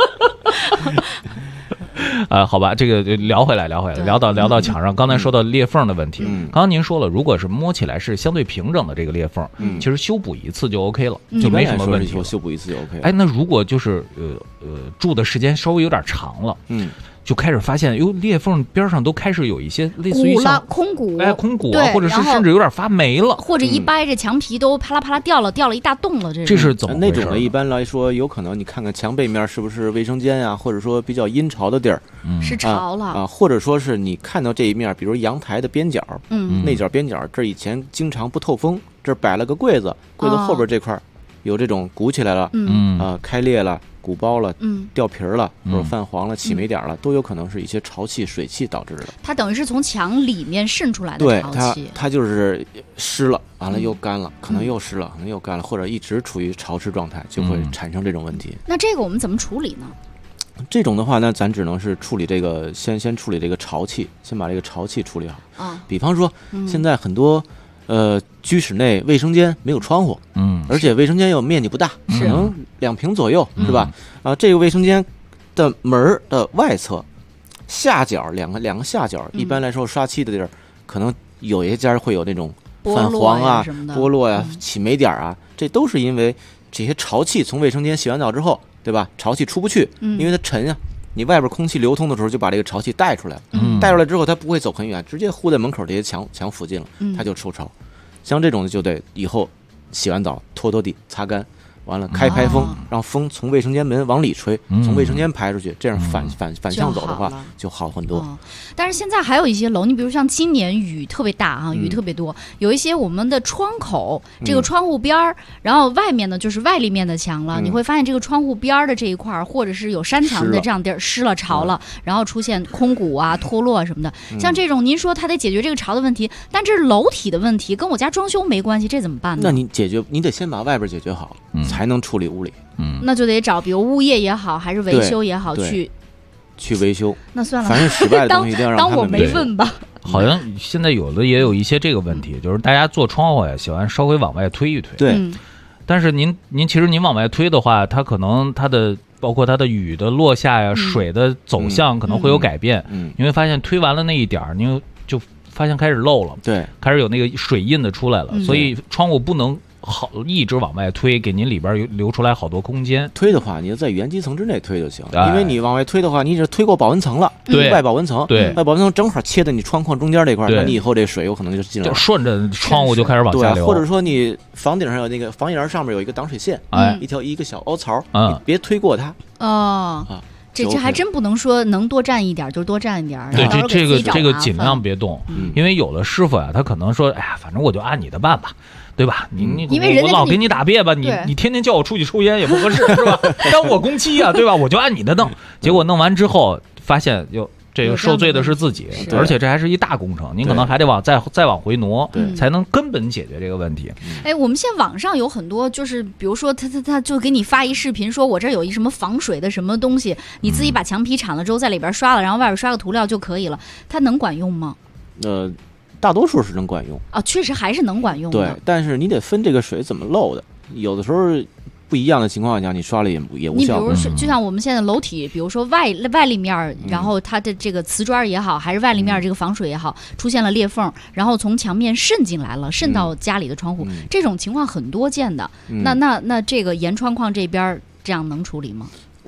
好吧，这个聊回来，聊到墙上。刚才说到裂缝的问题，刚刚您说了，如果是摸起来是相对平整的这个裂缝，其实修补一次就 OK 了，就没什么问题。 修补一次就 OK。 哎，那如果就是住的时间稍微有点长了，就开始发现，裂缝边上都开始有一些类似于像空鼓， 空鼓啊，或者是甚至有点发霉了， 或者一掰这墙皮都啪啦啪啦掉了一大洞了。 这是怎么回事？ 那种的一般来说，有可能你看看墙背面是不是卫生间呀，或者说比较阴潮的地儿， 是潮了啊，或者说是你看到这一面，比如阳台的边角，内角边角，这以前经常不透风，这摆了个柜子，柜子后边这块有这种鼓起来了，开裂了。鼓包了，掉皮儿了，或者泛黄了、起霉点了，都有可能是一些潮气、水汽导致的。 它等于是从墙里面渗出来的潮气。 对，它就是湿了，完了又干了，可能又湿了，可能又干了，或者一直处于潮湿状态，就会产生这种问题。 那这个我们怎么处理呢？ 这种的话呢，咱只能是处理这个，先处理这个潮气，先把这个潮气处理好。比方说，现在很多居室内卫生间没有窗户，而且卫生间又面积不大，可能2平左右，是吧？这个卫生间的门的外侧下角两个下角，一般来说刷漆的地儿，可能有一家会有那种泛黄啊、剥落呀、起霉点啊，这都是因为这些潮气从卫生间洗完澡之后，对吧？潮气出不去，因为它沉呀。你外边空气流通的时候，就把这个潮气带出来了，带出来之后，它不会走很远，直接糊在门口这些墙附近了，它就受潮。像这种就得以后洗完澡拖地擦干，完了开排风，让风从卫生间门往里吹，从卫生间排出去，这样反向走的话就好很多。 但是现在还有一些楼，你比如像今年雨特别大啊，雨特别多，有一些我们的窗口这个窗户边儿，然后外面呢就是外立面的墙了，你会发现这个窗户边儿的这一块，或者是有山墙的这样地儿湿了潮了，然后出现空鼓啊、脱落什么的。像这种，您说它得解决这个潮的问题，但这是楼体的问题，跟我家装修没关系，这怎么办呢？ 那你得先把外边解决好，才能处理屋里。 那就得找比如物业也好，还是维修也好， 去维修。 那算了， 反正失败的东西一定要让他们当我没问吧。 好像现在有的也有一些这个问题，就是大家做窗户呀，喜欢稍微往外推一推。 对， 但是您其实您往外推的话，它可能它的包括它的雨的落下呀、水的走向可能会有改变。你会发现推完了那一点儿，您就发现开始漏了， 对， 开始有那个水印的出来了，所以窗户不能一直往外推，给您里边留出来好多空间。 推的话，你就在原基层之内推就行，因为你往外推的话，你只推过保温层了， 对， 外保温层， 对， 外保温层正好切在你窗框中间这块，那你以后这水有可能就进来了， 就顺着窗户就开始往下流。 或者说你房顶上有那个房檐上面有一个挡水线，一个小凹槽，你别推过它。 这还真不能说能多占一点就多占一点。 对，这个尽量别动，因为有的师傅呀，他可能说，哎呀，反正我就按你的办吧。对吧？我老给你打别吧，你天天叫我出去抽烟也不合适，是吧？当我工期啊，对吧？我就按你的弄。结果弄完之后，发现这个受罪的是自己，而且这还是一大工程，您可能还得再往回挪，才能根本解决这个问题。 哎，我们现在网上有很多，就是比如说他就给你发一视频，说我这有一什么防水的什么东西，你自己把墙皮铲了之后，在里边刷了，然后外边刷个涂料就可以了，它能管用吗？ 大多数是能管用啊，确实还是能管用的。 对，但是你得分这个水怎么漏的，有的时候不一样的情况下，你刷了也无效。 你比如说，就像我们现在楼体，比如说外立面，然后它的这个瓷砖也好，还是外立面这个防水也好，出现了裂缝，然后从墙面渗进来了，渗到家里的窗户，这种情况很多见的。那这个沿窗框这边这样能处理吗？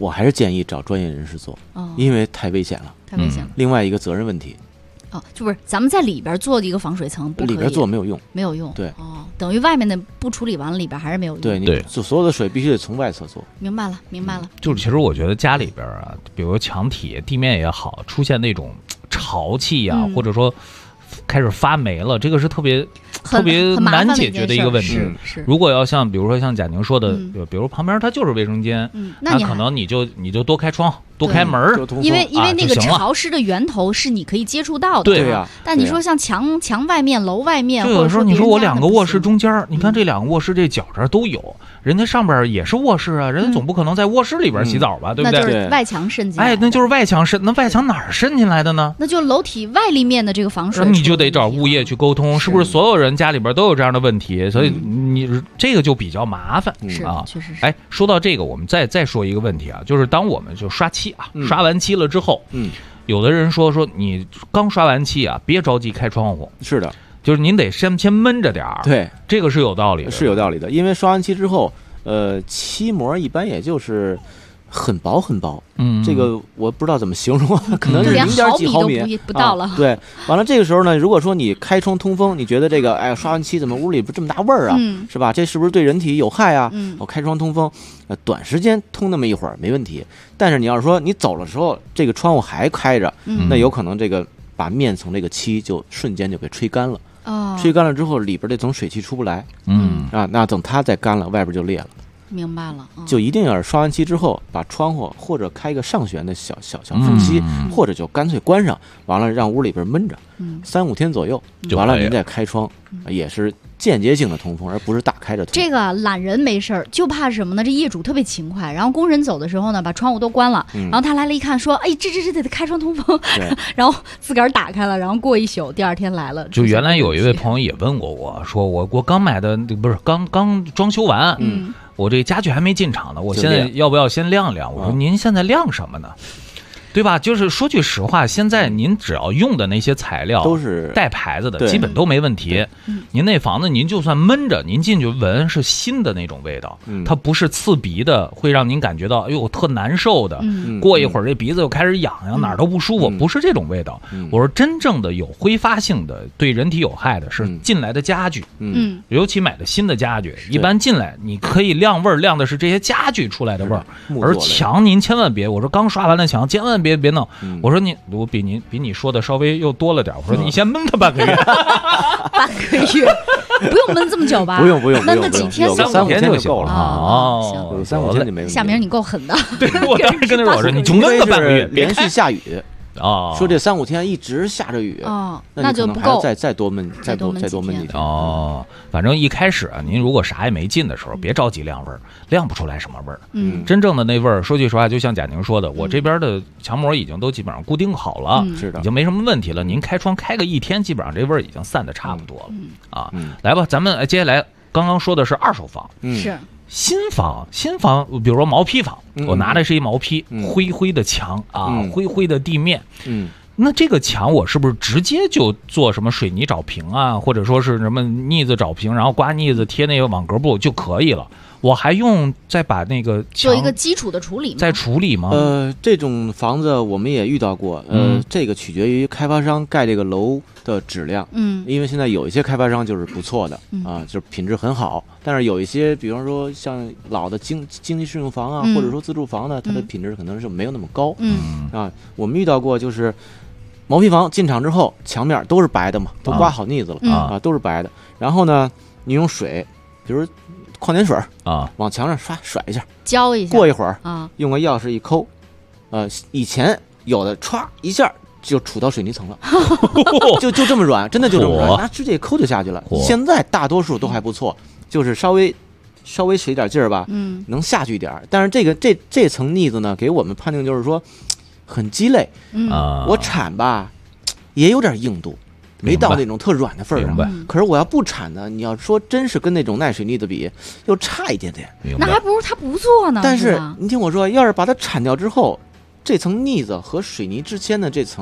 我还是建议找专业人士做，因为太危险了， 太危险了。 另外一个责任问题。 就不是咱们在里边做的一个防水层，不可以里边做没有用， 没有用。 对， 等于外面的不处理完了，里边还是没有用。 对，你所有的水必须得从外侧做。 明白了，明白了。 就是其实我觉得家里边啊，比如墙体、地面也好，出现那种潮气呀，或者说开始发霉了，这个是特别难解决的一个问题。如果要像比如说像贾宁说的，比如旁边它就是卫生间，那可能你就多开窗。多开门， 因为那个潮湿的源头是你可以接触到的， 对呀。 但你说像墙外面、楼外面，或者说你说我2个卧室中间，你看这2个卧室这角这都有，人家上边也是卧室啊，人家总不可能在卧室里边洗澡吧，对不对？ 那就是外墙渗进来。 哎，那就是外墙渗，那外墙哪儿渗进来的呢？ 那就楼体外立面的这个防水， 你就得找物业去沟通，是不是所有人家里边都有这样的问题？所以你这个就比较麻烦啊， 确实是。 哎，说到这个，我们再说一个问题啊，就是当我们就刷漆啊，刷完漆了之后，有的人说你刚刷完漆啊，别着急开窗户。 是的， 就是您得先闷着点儿。 对， 这个是有道理的， 是有道理的。因为刷完漆之后，漆膜一般也就是很薄很薄，这个我不知道怎么形容，可能是0.几毫米不到了。 对，完了这个时候呢，如果说你开窗通风，你觉得这个刷完漆怎么屋里不这么大味儿啊？是吧？这是不是对人体有害啊？我开窗通风，短时间通那么一会儿没问题。但是你要是说你走的时候，这个窗户还开着，那有可能这个把面层这个漆就瞬间就给吹干了。吹干了之后，里边这层水汽出不来。那等它再干了，外边就裂了。 明白了， 就一定要是刷完漆之后，把窗户或者开一个上旋的小缝隙，或者就干脆关上，完了让屋里边闷着，3-5天左右，完了您再开窗，也是间接性的通风，而不是大开着通。 这个懒人没事儿，就怕什么呢？这业主特别勤快，然后工人走的时候呢，把窗户都关了，然后他来了一看，说：“哎，这得开窗通风。”然后自个儿打开了，然后过一宿，第2天来了。 就原来有一位朋友也问过我说：“我刚买的不是刚装修完，我这家具还没进场呢，我现在要不要先晾晾？”我说：“您现在晾什么呢？对吧？就是说句实话，现在您只要用的那些材料都是带牌子的，基本都没问题。您那房子您就算闷着，您进去闻是新的那种味道，它不是刺鼻的，会让您感觉到哎呦特难受的。过一会儿这鼻子又开始痒痒，哪儿都不舒服，不是这种味道。我说真正的有挥发性的、对人体有害的是进来的家具，尤其买的新的家具，一般进来你可以晾味儿，晾的是这些家具出来的味儿，而墙您千万别，我说刚刷完了墙，千万别弄。我说我比你说的稍微又多了点。我说你先闷它半个月， 半个月不用闷这么久吧？ 不用， 闷个几天 3-5天就够了啊。 有3-5天就没问题。 夏明你够狠的， 对我当时跟他说，我说你就闷个半个月， 连续下雨。说这3-5天一直下着雨， 那就不够， 再多闷几天。 反正一开始啊，您如果啥也没进的时候，别着急晾味儿，晾不出来什么味儿。真正的那味儿，说句实话，就像贾宁说的，我这边的墙膜已经都基本上固定好了，已经没什么问题了。您开窗开个1天，基本上这味儿已经散的差不多了来吧，咱们接下来刚刚说的是2手房， 是。 新房，比如说毛坯房，我拿的是一毛坯，灰的墙啊，灰的地面，那这个墙我是不是直接就做什么水泥找平啊，或者说是什么腻子找平，然后刮腻子贴那个网格布就可以了？我还用再把那个做一个基础的处理吗？ 再处理吗？ 这种房子我们也遇到过，这个取决于开发商盖这个楼的质量，因为现在有一些开发商就是不错的就是品质很好，但是有一些，比方说像老的经济适用房啊，或者说自住房呢，它的品质可能是没有那么高，我们遇到过就是毛坯房进场之后，墙面都是白的嘛，都刮好腻子了都是白的，然后呢，你用水，比如矿泉水往墙上甩一下， 浇一下， 过一会儿用个钥匙一抠，以前有的歘一下就杵到水泥层了，就这么软，真的就这么软，拿指甲抠就下去了。现在大多数都还不错，就是稍微使点劲儿吧，能下去一点。但是这层腻子呢，给我们判定就是说很鸡肋，我铲吧也有点硬度。没到那种特软的份儿上，可是我要不铲呢，你要说真是跟那种耐水泥的比，又差一点点。 那还不如他不做呢。 但是你听我说，要是把它铲掉之后，这层腻子和水泥之间的这层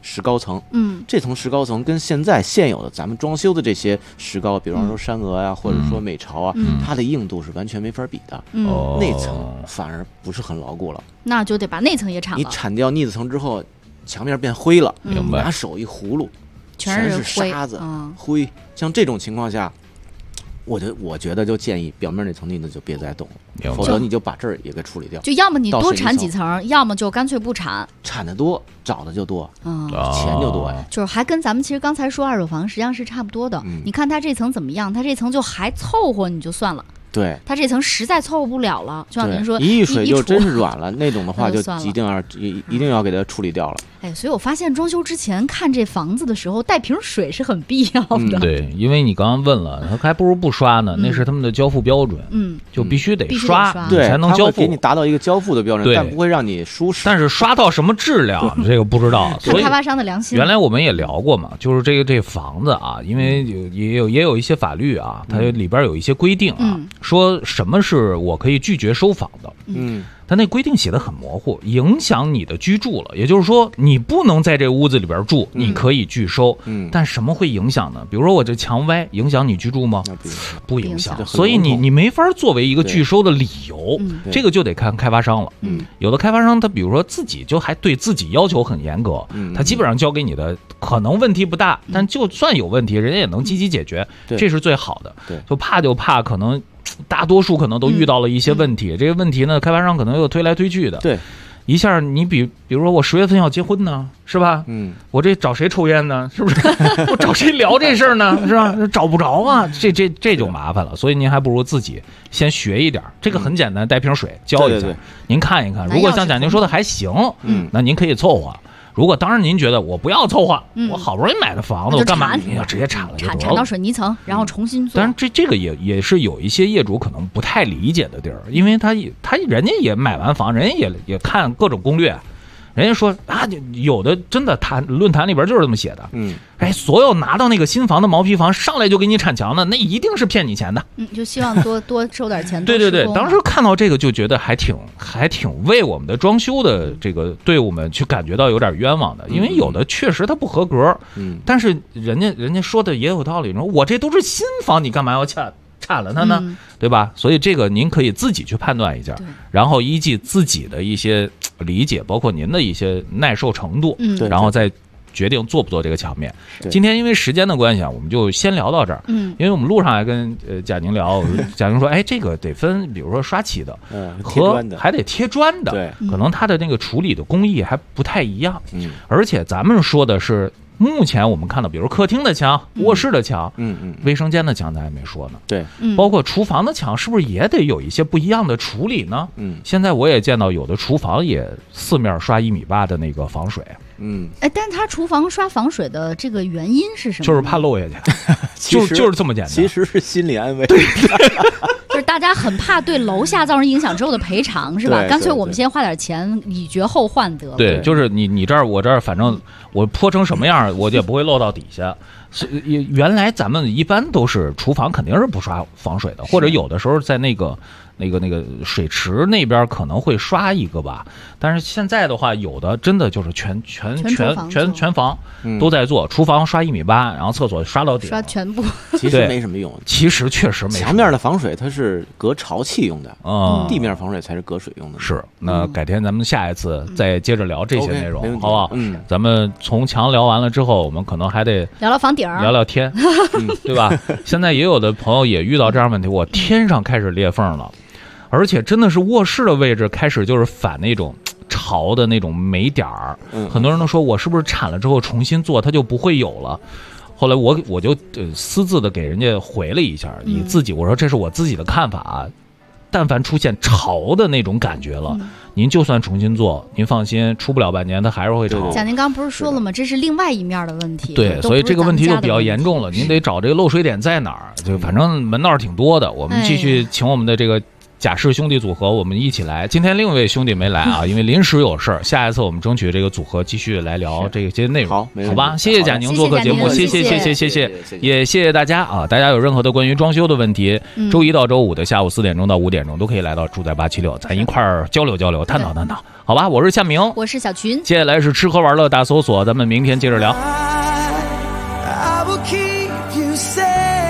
石膏层。 嗯， 这层石膏层跟现在现有的咱们装修的这些石膏，比方说山鹅呀，或者说美朝啊，它的硬度是完全没法比的。那层反而不是很牢固了， 那就得把那层也铲了。 你铲掉腻子层之后，墙面变灰了， 明白？ 拿手一葫芦， 全是沙子、灰。像这种情况下，我觉得就建议表面那层腻子就别再动了，否则你就把这儿也给处理掉。 就要么你多铲几层，要么就干脆不铲。 铲得多，找的就多，钱就多呀。 就是还跟咱们其实刚才说二手房实际上是差不多的。你看它这层怎么样？它这层就还凑合，你就算了。 对， 它这层实在凑合不了了，就像您说， 一水就真是软了，那种的话就一定要给它处理掉了。 哎，所以我发现装修之前看这房子的时候，带瓶水是很必要的。 对，因为你刚刚问了，还不如不刷呢，那是他们的交付标准，就必须得刷， 对， 才能交付， 给你达到一个交付的标准，但不会让你舒适。 但是刷到什么质量，这个不知道。所以开发商的良心。 原来我们也聊过嘛，就是这房子啊，因为也有一些法律啊，它里边有一些规定啊，说什么是我可以拒绝收房的。它那规定写得很模糊，影响你的居住了。也就是说，你不能在这屋子里边住，你可以拒收。但什么会影响呢？比如说我这墙歪，影响你居住吗？不影响。所以你没法作为一个拒收的理由，这个就得看开发商了。有的开发商他比如说自己就还对自己要求很严格，他基本上交给你的可能问题不大，但就算有问题，人家也能积极解决，这是最好的。就怕可能。大多数可能都遇到了一些问题，这个问题呢，开发商可能又推来推去的。 对， 一下你比如说我10月份要结婚呢，是吧？我这找谁抽烟呢？是不是？我找谁聊这事儿呢？是吧？找不着啊，这就麻烦了。所以您还不如自己先学一点，这个很简单，带瓶水浇一下，您看一看。如果像贾宁说的还行，那您可以凑合。如果当然您觉得我不要凑合，我好不容易买的房子，我干嘛你要直接铲了就得了？ 铲到水泥层，然后重新做。 当然这个也是有一些业主可能不太理解的地儿，因为人家也买完房，人家也看各种攻略。人家说啊，有的真的论坛里边就是这么写的。所有拿到那个新房的毛坯房上来就给你铲墙的，那一定是骗你钱的。 就希望多收点钱。 对，当时看到这个就觉得还挺为我们的装修的这个队伍们去感觉到有点冤枉的，因为有的确实它不合格。但是人家说的也有道理，说我这都是新房，你干嘛要铲了它呢？对吧？所以这个您可以自己去判断一下，然后依据自己的一些理解，包括您的一些耐受程度，然后再决定做不做这个墙面。今天因为时间的关系啊，我们就先聊到这儿。因为我们路上还跟贾宁聊，贾宁说，这个得分，比如说刷漆的和还得贴砖的， 对， 可能它的那个处理的工艺还不太一样。而且咱们说的是。目前我们看到，比如客厅的墙、卧室的墙、卫生间的墙，咱还没说呢。 对， 包括厨房的墙，是不是也得有一些不一样的处理呢？现在我也见到有的厨房也四面刷1.8米的那个防水。 但他厨房刷防水的这个原因是什么？ 就是怕漏下去，就是这么简单。 其实是心理安慰。 就是大家很怕对楼下造成影响之后的赔偿，是吧？干脆我们先花点钱，以绝后患得。 对，就是你这儿我这儿，反正我泼成什么样，我也不会漏到底下。原来咱们一般都是厨房肯定是不刷防水的，或者有的时候在那个水池那边可能会刷一个吧，但是现在的话，有的真的就是全房都在做，厨房刷1.8米，然后厕所刷到底， 刷全部， 其实没什么用。 其实确实没什么用。 墙面的防水它是隔潮气用的，地面防水才是隔水用的。 是，那改天咱们下一次再接着聊这些内容，好不好？咱们从墙聊完了之后，我们可能还得聊聊房顶， 聊聊天，对吧？现在也有的朋友也遇到这样问题，我天上开始裂缝了。而且真的是卧室的位置开始就是反那种潮的那种霉点儿，很多人都说我是不是铲了之后重新做它就不会有了。后来我就私自的给人家回了一下，以自己我说这是我自己的看法啊，但凡出现潮的那种感觉了，您就算重新做，您放心，出不了半年它还是会潮。 贾宁刚不是说了吗？这是另外一面的问题。 对，所以这个问题就比较严重了，您得找这个漏水点在哪儿。就反正门道挺多的，我们继续请我们的这个贾氏兄弟组合，我们一起来。今天另一位兄弟没来啊，因为临时有事儿。下一次我们争取这个组合继续来聊这些内容，好吧？谢谢贾宁做客节目，谢谢，也谢谢大家啊！大家有任何的关于装修的问题，周一到周五的下午4点钟到5点钟都可以来到住在876，咱一块儿交流交流，探讨探讨，好吧？我是夏明， 我是小群， 接下来是吃喝玩乐大搜索，咱们明天接着聊。 I will keep you safe.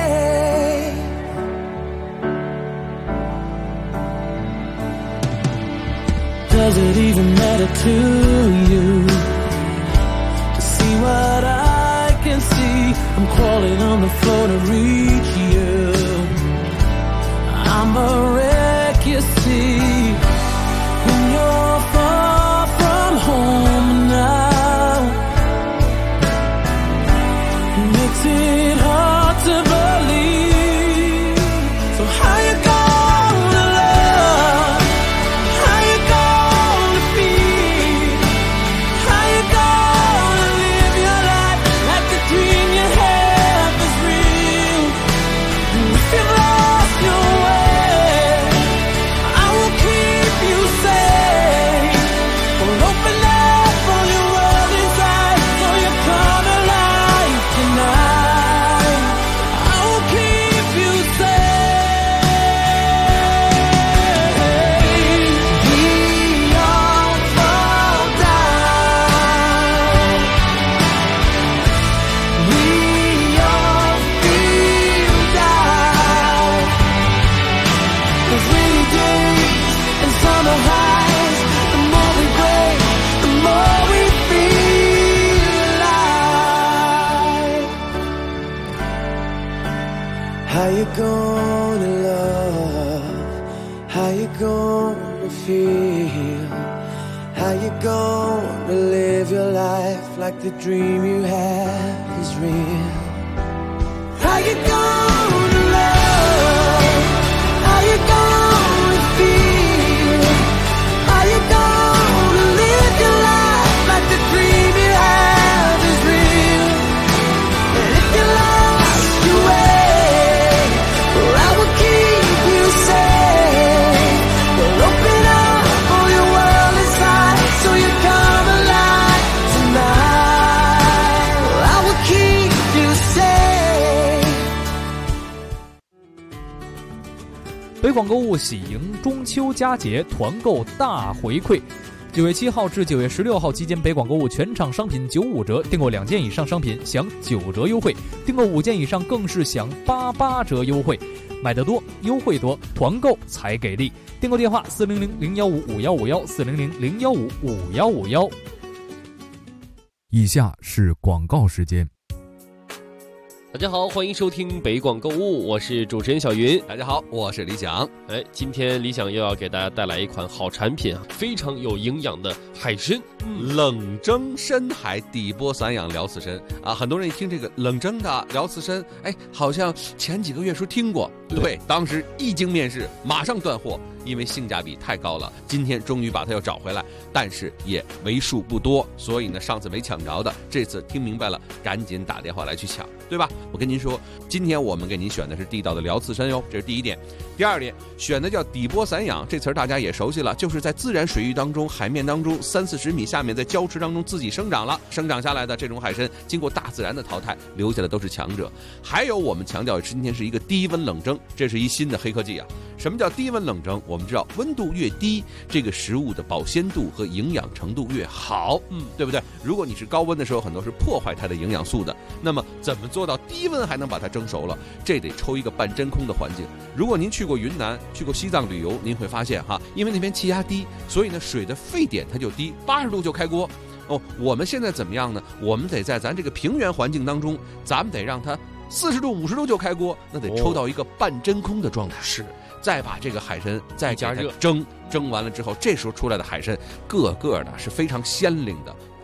Does it even matter to you to see what I can see? I'm crawling on the floor to reach you. I'm a wreck, you see. When you're far from home now, makes it hard to believe. So how you gonna love? How you gonna feel? How you gonna live your life like the dream you have is real? And if you've lost your way, I will keep you safe. We'll open up all your world inside so you come alive tonight. I will keep you safe. We all fall down. We all feel down. There's rainy days and summer highs. The more we break, the more we feel alive. How you gonna love? How you gonna feel? How you gonna live your life like the dream you have is real? How you gonna love? How you gonna feel? How you gonna live your life like the dream you have is real? And if you lost your way, well, I will keep you safe. We'll open up all your world inside so you come alive tonight. Well, I will keep you safe. 北广购物喜迎中秋佳节团购大回馈，9月7号至9月16号期间，北广购物全场商品95折，订购2件以上商品享9折优惠，订购5件以上更是享88折优惠。买得多，优惠多，团购才给力。订购电话400-015-5151，400-015-5151。以下是广告时间。 大家好，欢迎收听北广购物，我是主持人小云。 大家好，我是李想。 今天李想又要给大家带来一款好产品啊，非常有营养的海参， 冷蒸深海底波散养辽刺参啊！很多人一听这个冷蒸的辽刺参，好像前几个月时候听过。对，当时一经面世，马上断货，因为性价比太高了。今天终于把它又找回来，但是也为数不多，所以呢，上次没抢着的，这次听明白了，赶紧打电话来去抢，对吧？我跟您说，今天我们给您选的是地道的辽刺参哟，这是第一点。第二点，选的叫底波散养，这词儿大家也熟悉了，就是在自然水域当中、海面当中30-40米下面，在礁池当中自己生长了，生长下来的这种海参，经过大自然的淘汰，留下的都是强者。还有我们强调今天是一个低温冷蒸，这是一新的黑科技啊！什么叫低温冷蒸？我们知道温度越低，这个食物的保鲜度和营养程度越好，对不对？如果你是高温的时候，很多是破坏它的营养素的。那么怎么做到低温还能把它蒸熟了？这得抽一个半真空的环境。如果您去过云南、去过西藏旅游，您会发现哈，因为那边气压低，所以呢水的沸点它就低，80度就开锅。我们现在怎么样呢？我们得在咱这个平原环境当中，咱们得让它40度、50度就开锅，那得抽到一个半真空的状态。是，再把这个海参再加热蒸完了之后，这时候出来的海参个个的是非常鲜灵的、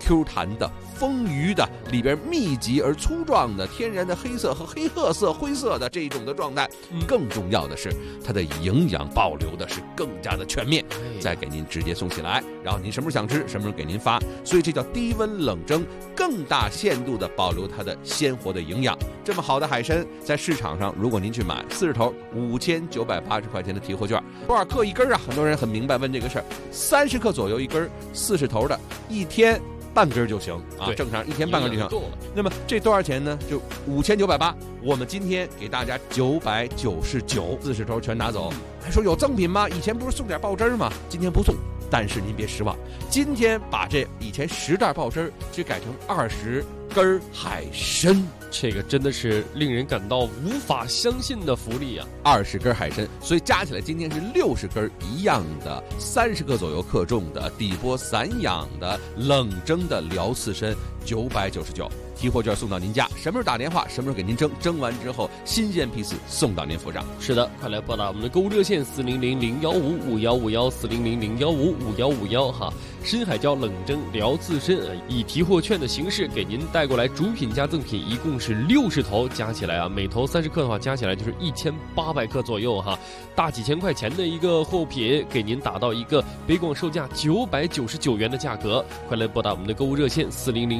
Q 弹的、丰腴的，里边密集而粗壮的天然的黑色和黑褐色、灰色的这一种的状态。更重要的是，它的营养保留的是更加的全面，再给您直接送起来，然后您什么时候想吃，什么时候给您发。所以这叫低温冷蒸，更大限度的保留它的鲜活的营养。这么好的海参，在市场上，如果您去买40头5980块钱的提货券，多少克一根啊？很多人很明白问这个事儿，30克左右一根，40头的，1天半根就行啊，正常1天半根就行。那么这多少钱呢？就5980，我们今天给大家999，40头全拿走。还说有赠品吗？以前不是送点爆汁吗？今天不送。但是您别失望，今天把这以前10袋爆汁就改成20根海参， 这个真的是令人感到无法相信的福利啊 ！20根海参，所以加起来今天是60根一样的，30克左右克重的底波散养的冷蒸的辽刺参，999。提货券送到您家，什么时候打电话，什么时候给您蒸，蒸完之后新鲜批次送到您府上。 是的，快来拨打我们的购物热线400-015-5151，400-015-5151哈。深海椒冷蒸辽刺参以提货券的形式给您带过来，主品加赠品一共是60头，加起来啊，每头30克的话，加起来就是1800克左右哈，大几千块钱的一个货品，给您打到一个北广售价999元的价格。快来拨打我们的购物热线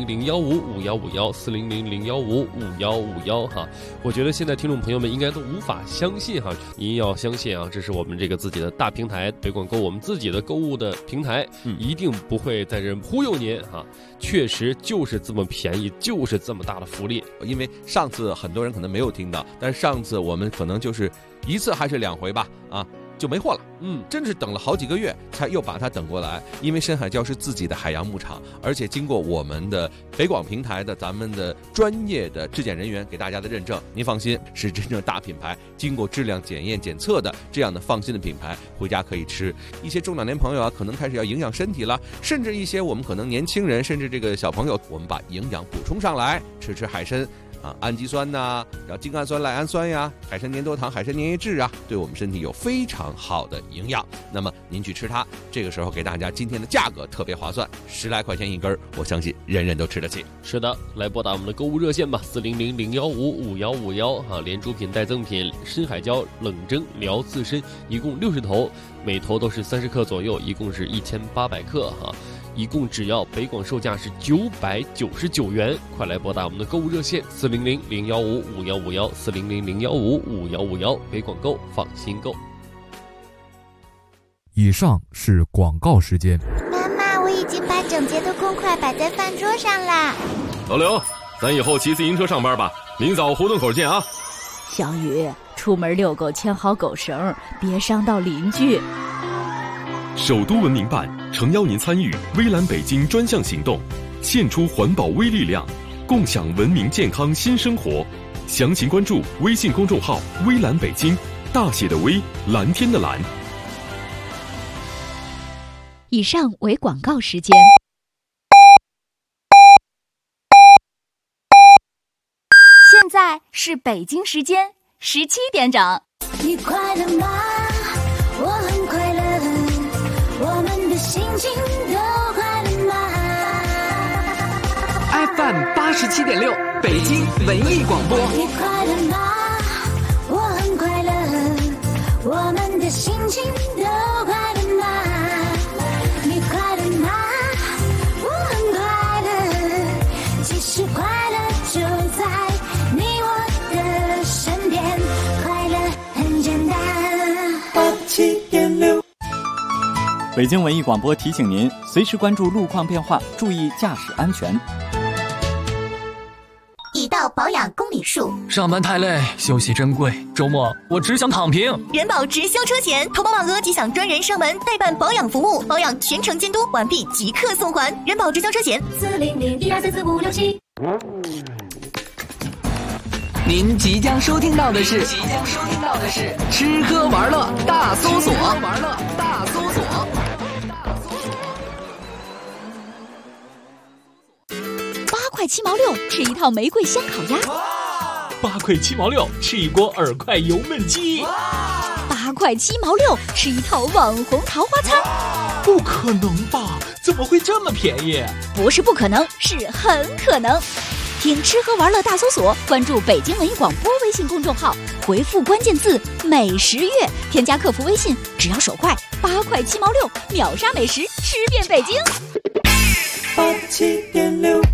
400-015-5151，400-015-5151哈。我觉得现在听众朋友们应该都无法相信哈，您要相信啊，这是我们这个自己的大平台北广购，我们自己的购物的平台，一定不会在这忽悠您哈，确实就是这么便宜，就是这么大的福利。 因为上次很多人可能没有听到，但是上次我们可能就是1次还是2回吧啊，就没货了。真是等了好几个月才又把它等过来。因为深海礁是自己的海洋牧场，而且经过我们的北广平台的咱们的专业的质检人员给大家的认证，您放心，是真正大品牌，经过质量检验检测的这样的放心的品牌，回家可以吃。一些中老年朋友啊，可能开始要营养身体了，甚至一些我们可能年轻人，甚至这个小朋友，我们把营养补充上来，吃海参。氨基酸呐，然后精氨酸、赖氨酸呀，海参粘多糖、海参粘液质啊，对我们身体有非常好的营养。那么您去吃它，这个时候给大家今天的价格特别划算，10来块钱一根，我相信人人都吃得起。 是的，来拨打我们的购物热线吧，400-015-5151哈，连主品带赠品，深海礁冷蒸辽刺参一共60头，每头都是30克左右，一共是1800克哈。一共只要北广售价是999元，快来拨打我们的购物热线400-015-5151，400-015-5151，北广购，放心购。 以上是广告时间。 妈妈，我已经把整洁的公筷摆在饭桌上啦。 老刘，咱以后骑自行车上班吧，明早胡同口见啊。 小雨，出门遛狗牵好狗绳，别伤到邻居。 首都文明办诚邀您参与微蓝北京专项行动，献出环保微力量，共享文明健康新生活。详情关注微信公众号微蓝北京，大写的微，蓝天的蓝。 以上为广告时间。现在是北京时间17点整。 你快乐吗？我很快乐，我们的心情都快乐吗 ？FM 87.6，北京文艺广播。 你快乐吗？我很快乐，我们的心情都快乐吗？你快乐吗？我很快乐，其实快乐就在你我的身边，快乐很简单。87.6。 北京文艺广播提醒您，随时关注路况变化，注意驾驶安全。 已到保养公里数， 上班太累，休息珍贵，周末我只想躺平。 人保直销车险，投保满额即享专人上门代办保养服务，保养全程监督，完毕即刻送还。人保直销车险400-1234567。 您即将收听到的是吃喝玩乐大搜索。 8块7毛6，吃一套玫瑰香烤鸭。 8块7毛6，吃一锅耳块油焖鸡。 8块7毛6，吃一套网红桃花餐。 不可能吧？怎么会这么便宜？ 不是不可能，是很可能。听吃喝玩乐大搜索，关注北京文艺广播微信公众号，回复关键字美食月，添加客服微信，只要手快，8块7毛6，秒杀美食，吃遍北京。 87.6